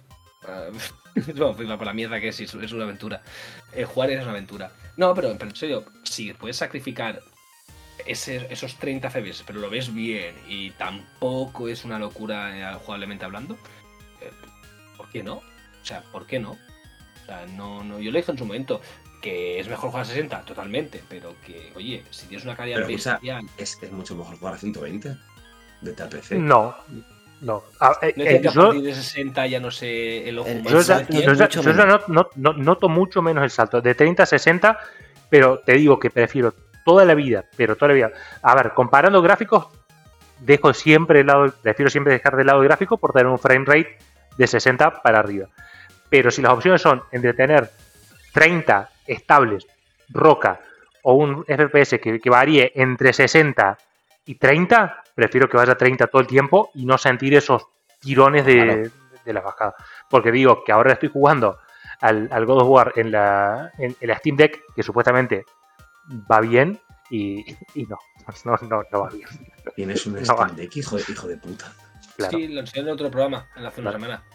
D: Uh, no, FIFA por la mierda que es, es una aventura. Eh, jugar es una aventura. No, pero, pero en serio, si puedes sacrificar ese, esos treinta F P S, pero lo ves bien y tampoco es una locura eh, jugablemente hablando, eh, ¿por qué no? O sea, ¿por qué no? O sea, no, no, yo lo dije en su momento, que es mejor jugar a sesenta, totalmente, pero que, oye, si tienes una calidad
K: Pero escucha,
D: bestial...
K: es, es mucho mejor jugar a ciento veinte de tal P C.
A: No, no. A- eh,
D: No
A: eh,
D: es que a
A: yo,
D: partir de sesenta ya no sé el ojo
C: El-
D: humano.
A: yo
C: el
A: ya,
C: salto
A: yo
C: es
A: ya-
C: mucho
A: yo ya
C: menor.
A: no- no- no- noto mucho menos el salto de treinta a sesenta, pero te digo que prefiero toda la vida, pero toda la vida. A ver, comparando gráficos, dejo siempre el lado, prefiero siempre dejar de lado el gráfico por tener un frame rate de sesenta para arriba. Pero si las opciones son entre tener treinta estables, roca, o un F P S que, que varíe entre sesenta y treinta, prefiero que vaya a treinta todo el tiempo y no sentir esos tirones de,
C: Claro.
A: de la bajada. Porque digo que ahora estoy jugando al, al God of War en la, en, en la Steam Deck, que supuestamente va bien, y, y no, no, no, no va bien.
K: Tienes un
A: No
K: Steam
A: va.
K: Deck, hijo de, hijo de puta.
A: Claro.
D: Sí, lo enseñé en otro programa, en hace una
A: Claro.
D: semana.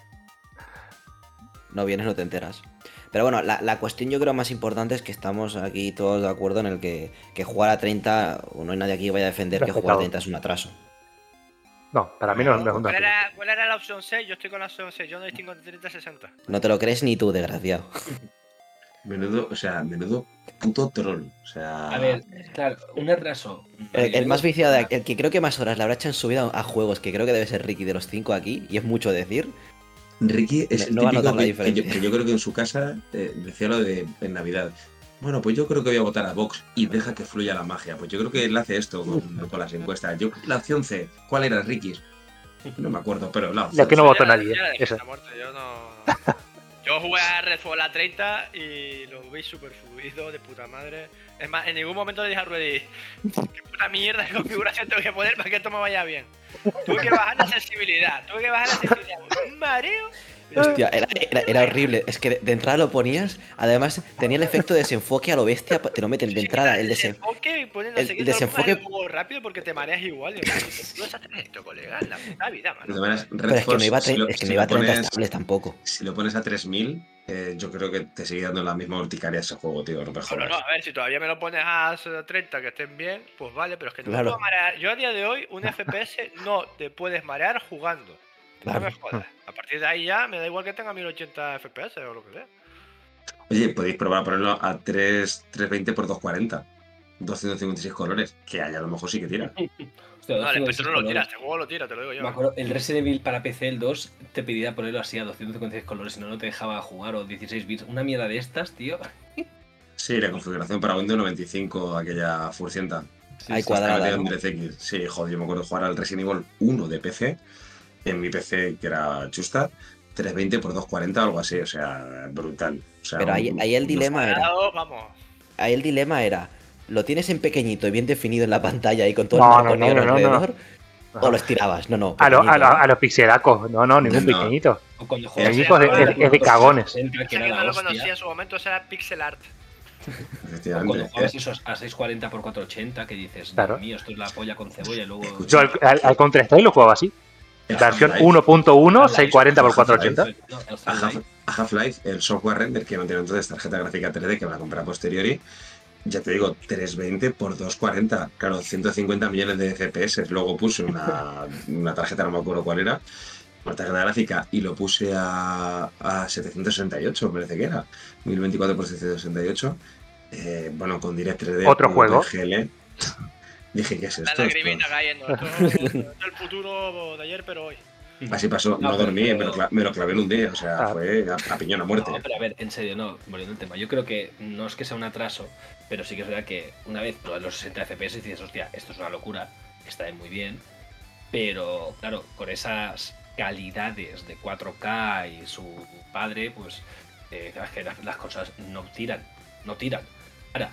C: No vienes, no te enteras. Pero bueno, la, la cuestión yo creo más importante es que estamos aquí todos de acuerdo en el que, que jugar a treinta, no hay nadie aquí que vaya a defender que jugar a treinta es un atraso.
A: No, para mí no, no, no.
L: ¿Cuál era, ¿Cuál era la opción C? Yo estoy con la opción C. Yo no distingo entre treinta y sesenta.
C: No te lo crees ni tú, desgraciado.
K: Menudo, o sea, menudo puto troll. O sea.
D: A ver, claro, un atraso.
C: El, el más viciado, de- el que creo que más horas le habrá hecho en su vida a juegos, que creo que debe ser Ricky de los cinco aquí, y es mucho decir.
K: Ricky es el
C: No va a
K: típico
C: notar la
K: que, que yo,
C: diferencia.
K: que yo creo que en su casa eh, decía lo de en Navidad. Bueno, pues yo creo que voy a votar a Vox y deja que fluya la magia. Pues yo creo que él hace esto con, con las encuestas. Yo, la opción C, ¿cuál era, Ricky? No me acuerdo, pero la opción
A: La que no
K: C.
A: votó
L: Ya-
A: nadie.
L: ya la dejé
A: Esa.
L: esa muerte, yo no. Yo jugué a Redfall a treinta y lo vi súper fluido, de puta madre. Es más, en ningún momento le dije a Ruedi, qué puta mierda de configuración tengo que poner para que esto me vaya bien. Tuve que bajar la sensibilidad, tuve que bajar la sensibilidad. Un mareo,
C: Hostia, era, era, era horrible. Es que de, de entrada lo ponías, además tenía el efecto de desenfoque a lo bestia, te lo meten de entrada, el, desen,
L: desenfoque, ponen
C: el, el desenfoque.
L: Muy rápido porque te mareas igual. No vas a hacer esto, colega, en la puta vida, mano.
K: Maneras,
C: Pero es que no iba a,
K: si lo,
C: es que
K: si
C: no iba a treinta
K: pones,
C: estables tampoco.
K: Si lo pones a tres mil, eh, yo creo que te sigue dando la misma urticaria ese juego, tío. No me jodas.
L: No, no, a ver, si todavía me lo pones a treinta que estén bien, pues vale, pero es que no
C: Claro.
L: me puedo marear. Yo a día de hoy, un F P S no te puedes marear jugando.
C: Claro.
L: No me jodas. A partir de ahí ya me da igual que tenga mil ochenta F P S o lo que sea.
K: Oye, podéis probar a ponerlo a tres, trescientos veinte por doscientos cuarenta. doscientos cincuenta y seis colores, que ahí a lo mejor sí que tira.
D: Hostia,
L: No, el
D: doscientos
L: espectro no lo
D: colores.
L: tira, este juego lo tira, te lo digo yo.
D: Me acuerdo, el Resident Evil para P C, el dos, te pedía ponerlo así a doscientos cincuenta y seis colores, si no, no te dejaba jugar, o dieciséis bits. Una mierda de estas, tío.
K: Sí, la configuración para Windows noventa y cinco, aquella furcienta.
C: Sí, Hay
K: sí,
C: cuadrada,
K: está
C: ¿no?
K: en DirectX. Sí, joder, yo me acuerdo de jugar al Resident Evil uno de P C, en mi P C que era chusta, trescientos veinte por doscientos cuarenta o algo así, o sea, brutal. O sea,
C: Pero ahí,
K: un-
C: ahí el
K: un-
C: dilema era.
L: Vamos.
C: Ahí el dilema era. ¿Lo tienes en pequeñito y bien definido en la pantalla y con todo
A: No,
C: el marco
A: no, no,
C: negro
A: no, no,
C: alrededor?
A: no.
C: ¿O lo estirabas? No, no.
A: A, lo- a,
C: pequeñito,
A: lo-
C: ¿no?
A: a los pixelacos, no, no, ningún
K: No.
A: pequeñito.
D: O cuando
A: El
D: juegas
A: equipo es de, es- es de cagones.
D: sesenta, que
L: Ese
D: era
L: que
D: la
L: no lo
D: hostia.
L: conocía en su momento, ese era pixel art.
D: O cuando
K: Efectivamente.
D: juegas
K: Eh,
D: esos a seiscientos cuarenta por cuatrocientos ochenta, que dices,
A: Claro.
D: Dios mío, esto es la polla con cebolla, y luego...
A: Yo al, al, al Counter-Strike lo jugaba así.
K: el
A: Versión
K: Half-Life-
A: uno punto uno,
D: Half-Life,
A: seiscientos cuarenta por cuatrocientos ochenta.
D: No, el
K: A
D: Half-Life.
K: Half- a Half-Life, el software render, que no tiene entonces tarjeta gráfica tres D, que me la compré a posteriori, ya te digo, trescientos veinte por doscientos cuarenta. Claro, ciento cincuenta millones de F P S. Luego puse una, una tarjeta, no me acuerdo cuál era, una tarjeta gráfica, y lo puse a, a setecientos sesenta y ocho, me parece que era. mil veinticuatro por setecientos sesenta y ocho. Eh, bueno, con Direct tres D.
A: Otro
K: con
A: juego.
K: G L. Dije, ¿qué es
L: La
K: esto?
L: lagrimita
K: Esto-
L: cayendo. Esto, esto es el futuro de ayer, pero hoy.
K: Así pasó, no
D: No,
K: dormí,
D: pero-
K: me lo, cla- me lo clavé en un día, o sea,
A: Ah.
K: fue a, a piñón a muerte.
D: No, pero a ver, en serio, no, volviendo al tema. Yo creo que no es que sea un atraso, pero sí que es verdad que una vez pruebas los sesenta F P S y dices, hostia, esto es una locura, está muy bien, pero claro, con esas calidades de cuatro K y su padre, pues eh, sabes que las, las cosas no tiran, no tiran. Ahora,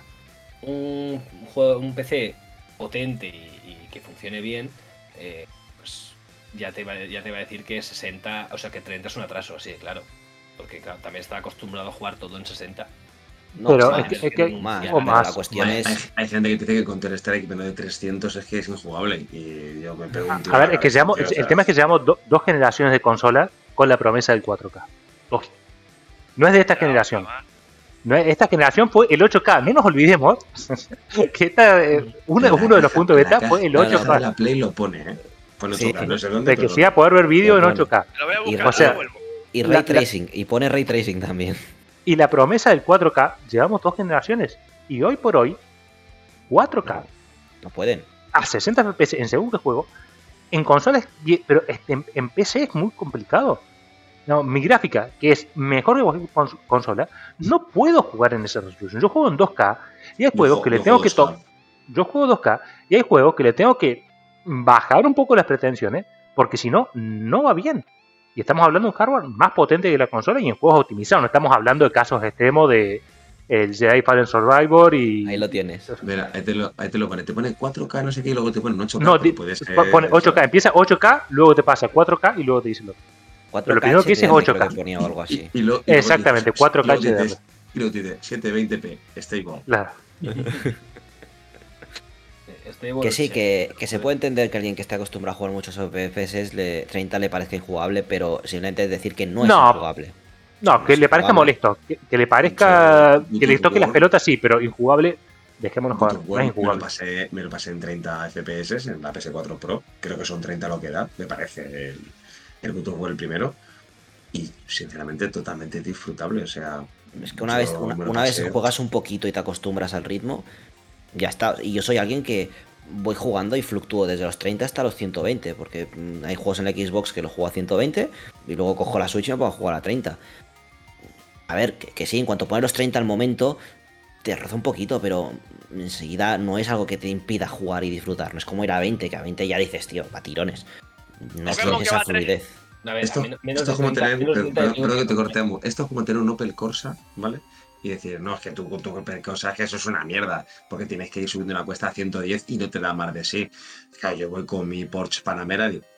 D: un juego, un P C potente y, y que funcione bien, eh, pues ya te, va, ya te va a decir que sesenta, o sea que treinta es un atraso, sí, claro. Porque claro, también está acostumbrado a jugar todo en sesenta.
C: No,
A: Pero
C: más,
A: es que- es que-
C: más,
A: o
C: pero
A: más.
C: La cuestión
K: Hay,
C: es.
K: hay- hay gente que dice que Counter Strike menos de trescientos es que es injugable. Y yo me pego un tiro
A: A ver,
K: en la
A: es que
K: cabeza,
A: llevamos,
K: tío, o
A: el
K: sea,
A: tema es que llevamos do- dos generaciones de consolas con la promesa del cuatro K. Dos. No es de esta generación. No es- esta generación fue el ocho K. No nos olvidemos que esta, eh, uno,
K: la
A: uno de los
K: caja-
A: puntos
K: la
A: beta
K: caja-
A: fue el
K: la
A: ocho
K: caja de
A: K.
K: La Play lo pone, ¿eh? Pone
C: Sí.
K: ocho K, no sé dónde.
A: De que
K: pero
A: sí a poder ver vídeo en
C: Lo
A: ocho K.
L: Lo voy a
C: Y,
L: buscar,
A: o sea,
L: ahora vuelvo.
C: y
A: la-
C: ray
A: la-
C: tracing. Y pone ray tracing también.
A: Y la promesa del cuatro K, llevamos dos generaciones. Y hoy por hoy, cuatro K
C: No pueden.
A: a sesenta F P S en según qué juego, en consolas, y- pero este, en, en P C es muy complicado. No, mi gráfica, que es mejor que cualquier cons- consola, no puedo jugar en esa resolución. Yo juego en dos K y hay
K: Yo
A: juegos
K: juego-
A: que le
K: yo
A: tengo
K: juego
A: que
K: dos K.
A: to- Yo juego dos K y hay juegos que le tengo que bajar un poco las pretensiones, porque si no, no va bien. Y estamos hablando de un hardware más potente que la consola y en juegos optimizados. No estamos hablando de casos extremos de el Jedi Fallen Survivor y.
C: Ahí lo tienes.
K: Mira, ahí te lo, ahí te lo pone. Te pone cuatro K, no sé qué, y luego te pone ocho K.
A: No,
K: pero
A: di-
K: puede ser-
A: pone ocho K, empieza ocho K, luego te pasa cuatro K y luego te dice lo otro.
C: cuatro K
A: lo primero que dice es
C: H D R,
A: ocho K.
C: creo que ponía o algo así.
K: Y, y lo- y luego
A: Exactamente,
K: dices-
A: cuatro K
K: y luego
A: H D R.
K: dices- Y luego dice setecientos veinte p, stable.
A: Claro.
D: Este,
C: Que sí, que, que se puede entender que alguien que esté acostumbrado a jugar muchos F P S le, treinta le parezca injugable, pero simplemente es decir que no es
A: No.
C: injugable.
A: No, que le parezca
C: Injugable.
A: molesto. Que, que le parezca.
K: Sí,
A: Que le toque las
K: War.
A: pelotas, sí, pero injugable. Dejémonos
K: God
A: jugar.
K: of
A: No
K: War
A: es
K: me, lo
A: injugable.
K: pasé, me lo pasé en treinta F P S en la P S cuatro Pro. Creo que son treinta lo que da. Me parece el, el God of War el primero. Y sinceramente totalmente disfrutable. O sea,
C: Es que una
K: yo
C: vez, una,
K: me lo
C: una vez
K: pasé-
C: juegas un poquito y te acostumbras al ritmo, ya está. Y yo soy alguien que voy jugando y fluctúo desde los treinta hasta los ciento veinte, porque mm, hay juegos en la Xbox que lo juego a ciento veinte y luego cojo la Switch y me pongo a jugar a treinta. A ver, que, que sí, en cuanto pones los treinta al momento, te roza un poquito, pero enseguida no es algo que te impida jugar y disfrutar. No es como ir a veinte, que a veinte ya dices, tío, va tirones. No
L: Es
C: tienes
L: como que va
C: esa
L: a treinta.
C: fluidez.
D: A ver,
K: Esto,
D: a men- menos
K: esto es
D: de
K: como
D: treinta,
K: tener,
D: menos de
K: perdón,
D: treinta
K: perdón que te
D: euros.
K: cortemos, esto es como tener un Opel Corsa, ¿vale? Y decir, no, es que tú, tú cosas que eso es una mierda, porque tienes que ir subiendo una cuesta a ciento diez y no te da más de sí. Claro, yo voy con mi Porsche Panamera y digo,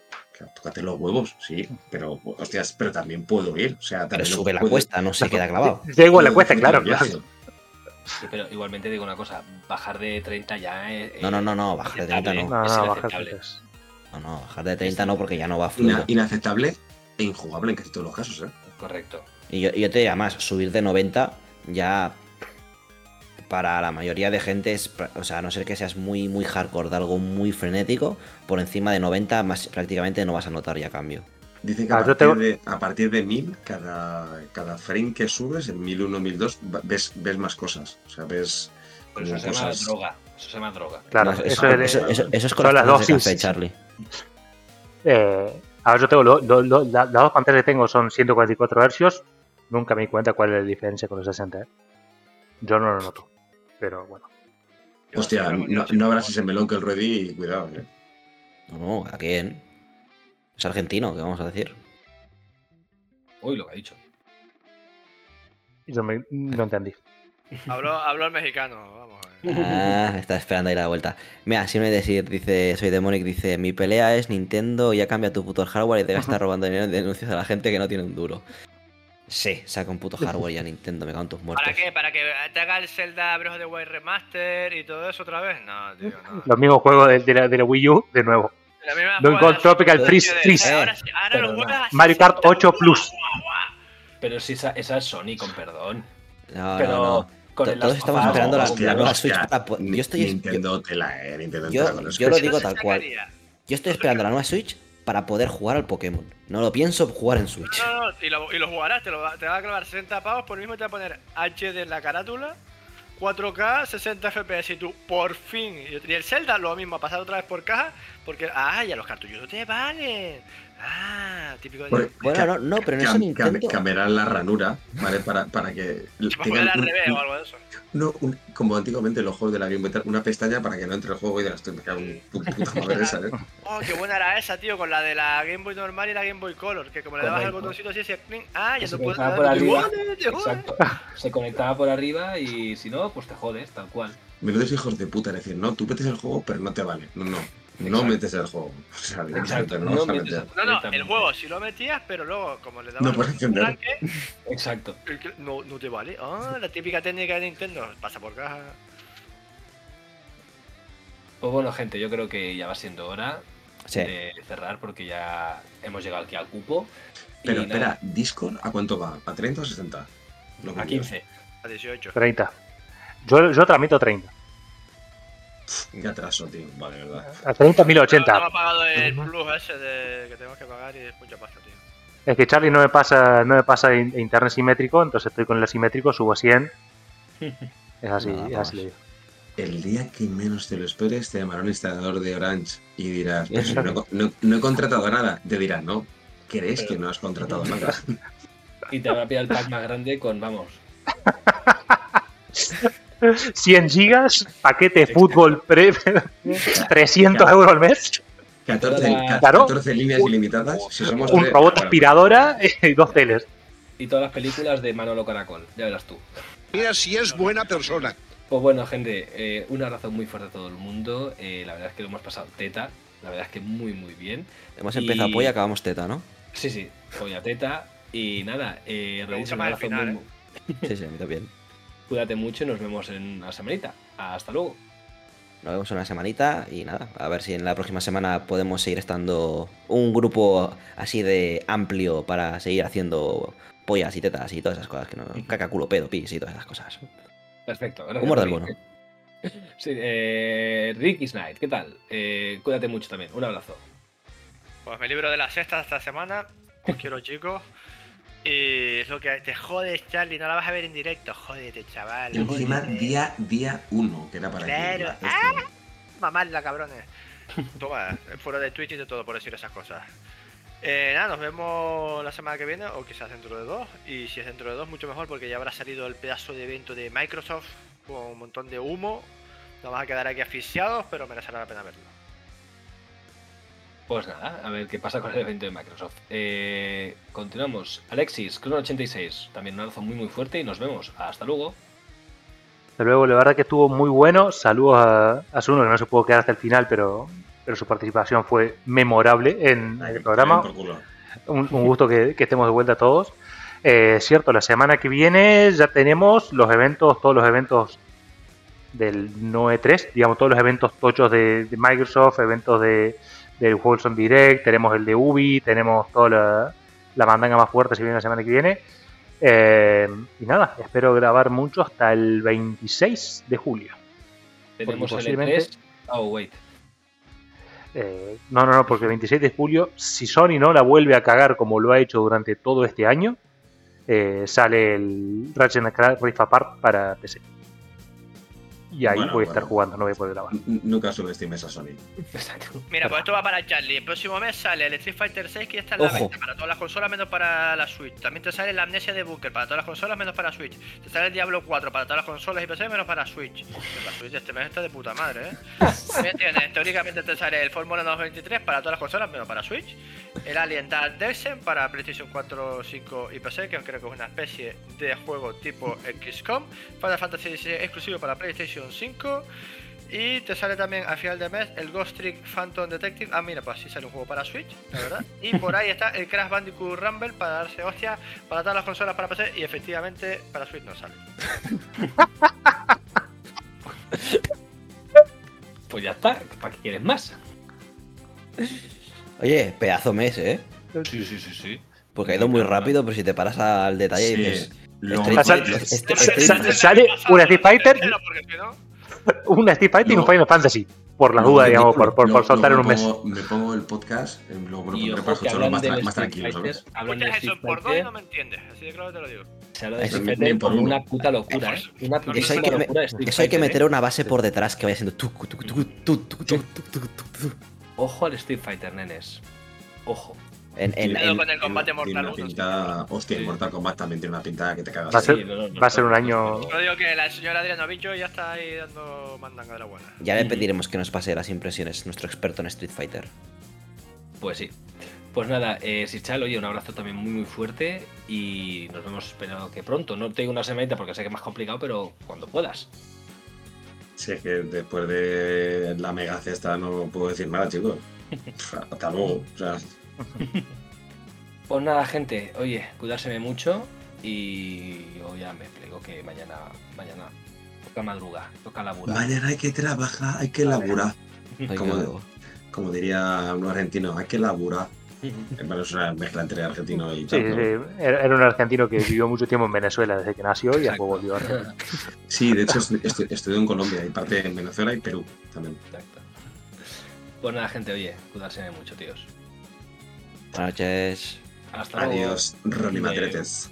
K: tócate los huevos, sí, pero, hostias, pero también puedo ir. O sea,
C: Pero
K: también
C: sube la
K: puedo-
C: cuesta, no se queda clavado.
A: Llego a la cuesta, claro,
K: Viaje.
A: claro.
D: Sí, pero igualmente digo una cosa, bajar de treinta ya es...
C: No, no, no, no, bajar de treinta no.
A: No,
D: Es
A: no, bajar
D: inaceptable.
A: de
C: No, no, bajar de treinta no, porque ya no va
K: Ina-
C: fluido.
K: inaceptable e injugable en casi todos los casos, ¿eh?
D: Correcto.
C: Y yo, y yo te diría más, subir de noventa ya para la mayoría de gente es, pra- o sea, a no ser que seas muy, muy hardcore de algo muy frenético, por encima de noventa más prácticamente no vas a notar ya cambio.
K: Dicen que a,
A: Ah, yo
K: partir
A: tengo-
K: de, a partir de mil, cada, cada frame que subes, en mil uno, mil dos, va- ves, ves más cosas. O sea, ves
D: Pero
K: como
D: eso se llama
K: cosas.
D: droga. Eso se llama droga.
A: Claro,
C: No,
A: eso,
C: eso,
A: es,
C: eso- eso- eso es con
A: son
C: las
A: las
C: tazas de
A: dosis.
C: café, Charlie.
A: Eh, ahora yo tengo lo- lo- lo- la- las dos pantallas que tengo son ciento cuarenta y cuatro hercios. Nunca me di cuenta cuál es la diferencia con los sesenta. ¿eh? Yo no lo noto. Pero bueno.
K: Hostia, no, no abras ese melón que el Ruedi y cuidado, ¿eh?
C: No, no, ¿a quién? Es argentino, ¿qué vamos a decir?
D: Uy, lo que ha dicho.
A: Yo me- no entendí.
L: Habló, habló el mexicano, vamos a ver.
C: Ah, está esperando ir a la vuelta. Mira, si me decir, dice, soy Demonic, dice, mi pelea es Nintendo, ya cambia tu puto hardware y te estar robando dinero en denuncias a la gente que no tiene un duro. Sí, saca un puto hardware ya Nintendo, me cago en tus muertos.
L: ¿Para qué? ¿Para que te haga el Zelda Breath of the Wild Remaster y todo eso otra vez? No, tío, no.
A: Los mismos juegos de, de la, de la Wii U, de nuevo.
L: La misma
A: Donkey
L: jugada,
A: Kong Tropical
L: tío,
A: Freeze,
L: de-
A: Freeze.
L: Ahora, sí- ahora
D: Pero
L: lo
D: no.
L: juegas a
A: Mario Kart
L: sesenta.
A: ocho Plus.
D: Pero si esa, esa es Sony, con perdón.
C: No,
D: Pero
C: no, no.
D: con
C: To-
D: el
C: Todos
D: Last
C: estamos
D: of Us,
C: esperando la,
K: Hostia,
C: la nueva
K: hostia,
C: Switch para... po-
K: Ni-
C: Yo estoy... Yo,
K: Nintendo tela, ¿eh? Nintendo
C: yo-
K: tela con los
C: yo lo
K: Switch.
C: digo
L: No se
C: tal cual.
L: sacaría.
C: yo estoy esperando la nueva Switch para poder jugar al Pokémon. No lo pienso jugar en Switch.
L: No, no, no, y lo, y lo jugarás, te, lo, va- te va a clavar sesenta pavos, por lo mismo te va a poner H D en la carátula, cuatro K, sesenta F P S y tú, por fin. Y el Zelda lo mismo, a pasar otra vez por caja, porque, ah, ya los cartuchos no te valen. Ah, típico de...
K: Por-
C: Bueno,
K: ca-
C: no, no, pero en
K: cam-
C: eso
K: cam-
C: Nintendo...
K: Cambiarán la ranura, ¿vale? Para, para que
L: Se puede poner
K: tengan
L: al
K: un-
L: revés
K: un-
L: o algo de eso.
K: no, un- como antiguamente los juegos de la Game Boy, una pestaña para que no entre el juego y de las me cago en pu- puta madre esa, ¿eh?
L: Oh, qué buena era esa, tío, con la de la Game Boy normal y la Game Boy Color, que como le dabas al
D: Correcto.
L: botoncito así, hacía clink, ah, ya
D: Se
L: no puedes
D: conectaba
L: dar,
D: por
L: te
D: arriba.
L: jodes, te jodes.
D: Exacto. Se conectaba por arriba y si no, pues te jodes, tal cual.
K: Menudos hijos de puta, es decir, no, tú metes el juego, pero no te vale. No, no. No
D: Exacto.
K: metes el juego. O sea, directamente
D: Exacto,
K: no,
D: no
K: vas a
D: metes
K: meter.
D: el-
L: No, no, el
D: Directamente.
L: juego sí lo metías, pero luego, como le dabas
K: No
L: el
K: puedes
L: botón
K: encender.
L: arranque,
D: Exacto.
L: el que- no, no te vale. Ah, la típica técnica de Nintendo, pasa por caja.
D: Pues bueno, gente, yo creo que ya va siendo hora
C: Sí.
D: de cerrar porque ya hemos llegado aquí al cupo. Y
K: Pero
D: nada,
K: espera, ¿Discord a cuánto va? ¿A treinta o sesenta? Lo que
D: a
K: quieras.
D: quince.
L: A dieciocho.
A: treinta. Yo, yo tramito treinta.
K: Qué atraso, tío. Vale, verdad.
A: A treinta, mil
L: No,
A: ochenta.
L: no me ha pagado el plus ese de que tenemos que pagar y es mucha pasta, tío.
A: Es que Charlie no me pasa, no me pasa in- internet simétrico, entonces estoy con el asimétrico, subo a cien. Es así,
C: Nada
A: es así.
C: más.
K: El día que menos te lo esperes, te llamará un instalador de Orange y dirás, pues,
A: Eso.
K: no, no- no he contratado nada. Te dirán, no, ¿crees
D: Pero-
K: que no has contratado nada?
D: Y te va a pillar el pack más grande con, vamos,
A: cien gigas, paquete fútbol pre, trescientos euros al mes,
K: catorce, ca-
A: Claro.
K: catorce líneas ilimitadas. Si somos
A: un
K: tres,
A: robot
K: bueno,
A: aspiradora y dos teles.
D: y todas las películas de Manolo Caracol, ya verás tú.
E: Mira si es buena persona.
D: Pues bueno, gente, eh, un abrazo muy fuerte a todo el mundo. Eh, la verdad es que lo hemos pasado teta. La verdad es que muy, muy bien.
C: Hemos empezado
D: Y-
C: pollo y acabamos teta, ¿no?
D: Sí, sí, polla teta. Y nada, eh,
L: Me
D: Rodis,
L: gusta
D: un
L: más el
D: abrazo
L: final,
D: muy-
L: ¿eh?
C: Sí, sí, a mí también.
D: Cuídate mucho y nos vemos en una semanita. Hasta luego.
C: Nos vemos en una semanita y nada, a ver si en la próxima semana podemos seguir estando un grupo así de amplio para seguir haciendo pollas y tetas y todas esas cosas que no... Caca, culo, pedo, pis y todas esas cosas.
D: Perfecto. gracias,
C: Humor del
D: Rodri.
C: bueno.
D: Sí, eh, Ricky Knight, ¿qué tal? Eh, cuídate mucho también. Un abrazo.
L: Pues me libro de la sexta esta semana. Os quiero, chicos. Y es lo que te jodes, Charlie, no la vas a ver en directo. Jódete, chaval.
K: Y encima,
L: jódete.
K: día, día uno, que era para
L: Claro.
K: que la cesta.
L: ¡Ah! Mamadla, cabrones. Toma, fuera de Twitch y de todo por decir esas cosas. Eh, nada, nos vemos la semana que viene o quizás dentro de dos. Y si es dentro de dos, mucho mejor porque ya habrá salido el pedazo de evento de Microsoft con un montón de humo. Nos vamos a quedar aquí asfixiados, pero merecerá la pena verlo.
D: Pues nada, a ver qué pasa con el evento de Microsoft. Eh, continuamos. Alexis, Crono ochenta y seis. También un abrazo muy muy fuerte y nos vemos. Hasta luego.
A: Hasta luego, la verdad que estuvo muy bueno. Saludos a, a Zuno, que no se pudo quedar hasta el final, pero pero su participación fue memorable en
K: Ay,
A: el programa.
K: por culo.
A: Un, un gusto que, que estemos de vuelta todos. Eh, cierto, la semana que viene ya tenemos los eventos, todos los eventos del no E tres, digamos, todos los eventos tochos de, de Microsoft, eventos de del Wholesome Direct, tenemos el de Ubi, tenemos toda la, la mandanga más fuerte si viene la semana que viene. Eh, y nada, espero grabar mucho hasta el veintiséis de julio.
D: Tenemos el
A: posiblemente...
D: E tres. Oh, wait.
A: Eh, no, no, no, porque el veintiséis de julio, si Sony no la vuelve a cagar como lo ha hecho durante todo este año, eh, sale el Ratchet and Clank Rift Apart para P C. Y ahí
K: Bueno,
A: voy a
K: bueno.
A: estar jugando, no voy a poder grabar.
K: N- Nunca subestimes a Sony.
L: Mira, pues esto va para Charlie. El próximo mes sale el Street Fighter seis, que ya está en la
C: Ojo.
L: venta para todas las consolas menos para la Switch. También te sale la Amnesia de Bunker para todas las consolas menos para Switch. Te sale el Diablo cuatro para todas las consolas y P C menos para Switch. Pero la Switch este mes está de puta madre, ¿eh? También tienes, teóricamente te sale el Fórmula dos veintitrés para todas las consolas menos para Switch. El Alien Dark Descent para PlayStation cuatro, cinco y P C, que creo que es una especie de juego tipo X COM. Final Fantasy dieciséis exclusivo para PlayStation cinco. Y te sale también al final del mes el Ghost Trick Phantom Detective. Ah, mira, pues sí sale un juego para Switch, la verdad. Y por ahí está el Crash Bandicoot Rumble para darse hostia para todas las consolas para P C. Y efectivamente para Switch no sale.
D: Pues ya está. ¿Para qué quieres más?
C: Oye, pedazo mes, ¿eh?
D: Sí, sí, sí, sí.
C: Porque ha ido muy rápido, pero si te paras al detalle y
K: Sí.
C: dices...
K: Lo-
C: Street
A: Sal-
C: Fighter-
A: sal-
C: este-
A: sal-
C: este-
A: sale un Street Fighter,
L: Porque si no...
A: un Street Fighter y un
K: No.
A: Final Fantasy. Por las
K: Luego
A: dudas,
K: me
A: digamos,
K: pongo-
A: por, por, por
K: luego-
A: soltar en
K: luego
A: un mes.
K: me pongo- Me pongo el podcast, eh, luego me lo
D: Y
K: pondré
D: ojo
K: para
D: que
K: escucharlo
D: hablan
K: más,
D: del
K: tra- más
D: Street
K: tranquilo,
D: Fighter,
K: ¿sabes?
D: hablan del
L: Escuchas eso
D: Street
L: por dos y
D: Fighter,
L: no me entiendes. Así de claro te lo digo.
D: se habla de
K: Eso,
D: Street
K: bien
D: Fighter
K: por
D: como
K: uno.
D: una puta locura, ¿eh? Una
C: Eso hay
D: putísima
C: que, me-
D: locura de Street
C: eso hay que
D: Fighter,
C: meter
D: ¿eh?
C: una base por detrás que vaya siendo... tuc, tuc, tuc, tuc, tuc, tuc, tuc, tuc, tuc, tuc.
D: Ojo al Street Fighter, nenes. Ojo.
C: En, en,
L: Cuidado
C: en-
L: con el combate
K: Tiene
L: Mortal
K: una
L: uno.
K: pinta... Hostia, el
D: Sí.
K: Mortal Kombat también tiene una pinta que te cagas.
A: Va a ser,
D: Sí, no, no, no,
A: va a ser un
D: no,
A: año.
L: Yo digo que la señora Adriana Bicho ya está ahí dando mandanga de la buena.
C: Ya le pediremos que nos pase las impresiones, nuestro experto en Street Fighter.
D: Pues sí. Pues nada, eh, Sichal, oye, un abrazo también muy muy fuerte y nos vemos, espero que pronto. No te digo una semanita porque sé que es más complicado, pero cuando puedas.
K: Sí, es que después de la mega cesta no puedo decir nada, chicos. Hasta luego. O sea,
D: Pues nada, gente, oye, cuidárseme mucho y yo ya me explico que mañana, mañana toca madrugar, toca laburar.
K: mañana hay que trabajar, hay que laburar.
C: Ay,
K: Como,
C: qué huevo.
K: como diría un argentino, hay que laburar. Bueno, es una mezcla entre argentino y
A: Sí,
K: tal, ¿no?
A: sí, era era un argentino que vivió mucho tiempo en Venezuela desde que nació y después
D: Exacto.
A: volvió a Argentina.
K: Sí, de hecho estu- estu- estudió en Colombia y parte en Venezuela y Perú también.
D: Exacto. Pues nada, gente, oye, cuidárseme mucho, tíos.
C: Buenas noches.
D: Hasta luego.
K: Adiós, Ronnie Madretes.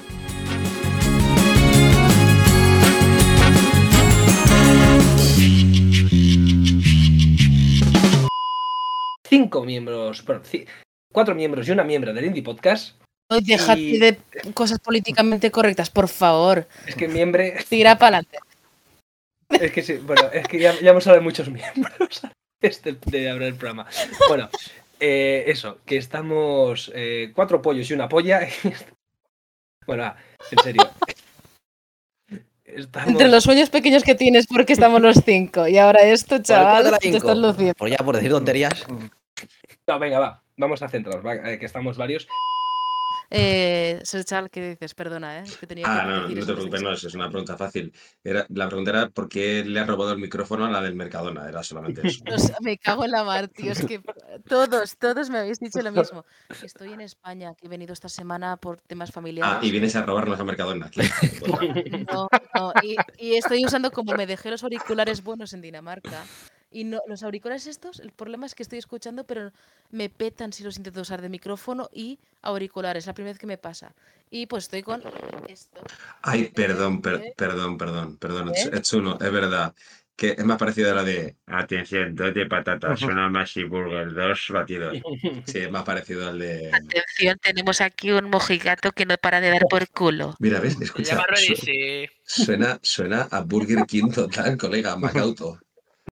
D: Cinco miembros, bueno, ci- cuatro miembros y una miembro del Indie Podcast.
B: Ay, dejad
D: Y-
B: de cosas políticamente correctas, por favor.
D: Es que miembre,
B: Tira para adelante.
D: es que sí, bueno, es que ya, ya hemos hablado de muchos miembros antes de, de abrir el programa. Bueno, eh, eso, que estamos eh, cuatro pollos y una polla. Bueno, ah, en serio. Estamos...
B: Entre los sueños pequeños que tienes, porque estamos los cinco. Y ahora esto, chaval,
C: Por el
B: te
C: cinco.
B: estás luciendo.
C: Por ya, por decir tonterías.
D: No, venga, va, vamos a centrarnos, va, eh, que estamos varios.
B: Eh, Serchal, ¿qué dices? Perdona, ¿eh? Es que tenía
K: Ah,
B: que
K: no,
B: decir
K: no
B: eso
K: te
B: antes de
K: preocupes, no, es es una pregunta fácil. Era, la pregunta era por qué le ha robado el micrófono a la del Mercadona, era solamente eso.
B: O sea, me cago en la mar, tío. Es que todos, todos me habéis dicho lo mismo. Estoy en España, que he venido esta semana por temas familiares.
K: Ah, y vienes a robarnos a Mercadona.
B: No, no, y, y estoy usando, como me dejé los auriculares buenos en Dinamarca. Y no, los auriculares estos, el problema es que estoy escuchando, pero me petan si los intento usar de micrófono y auriculares. La primera vez que me pasa. Y pues estoy con esto.
K: Ay, perdón, per- perdón, perdón, perdón,
B: ¿Eh?
K: es uno, es verdad. Que es más parecido a la de atención, dos de patatas, una Maxi Burger, dos batidos. Sí, es más parecido al de.
B: Atención, tenemos aquí un mojigato que no para de dar por culo.
K: Mira, ¿ves?
L: Se
K: Escucha,
L: llama
K: su-
L: Redisi.
K: suena, suena a Burger King total, colega, Macauto.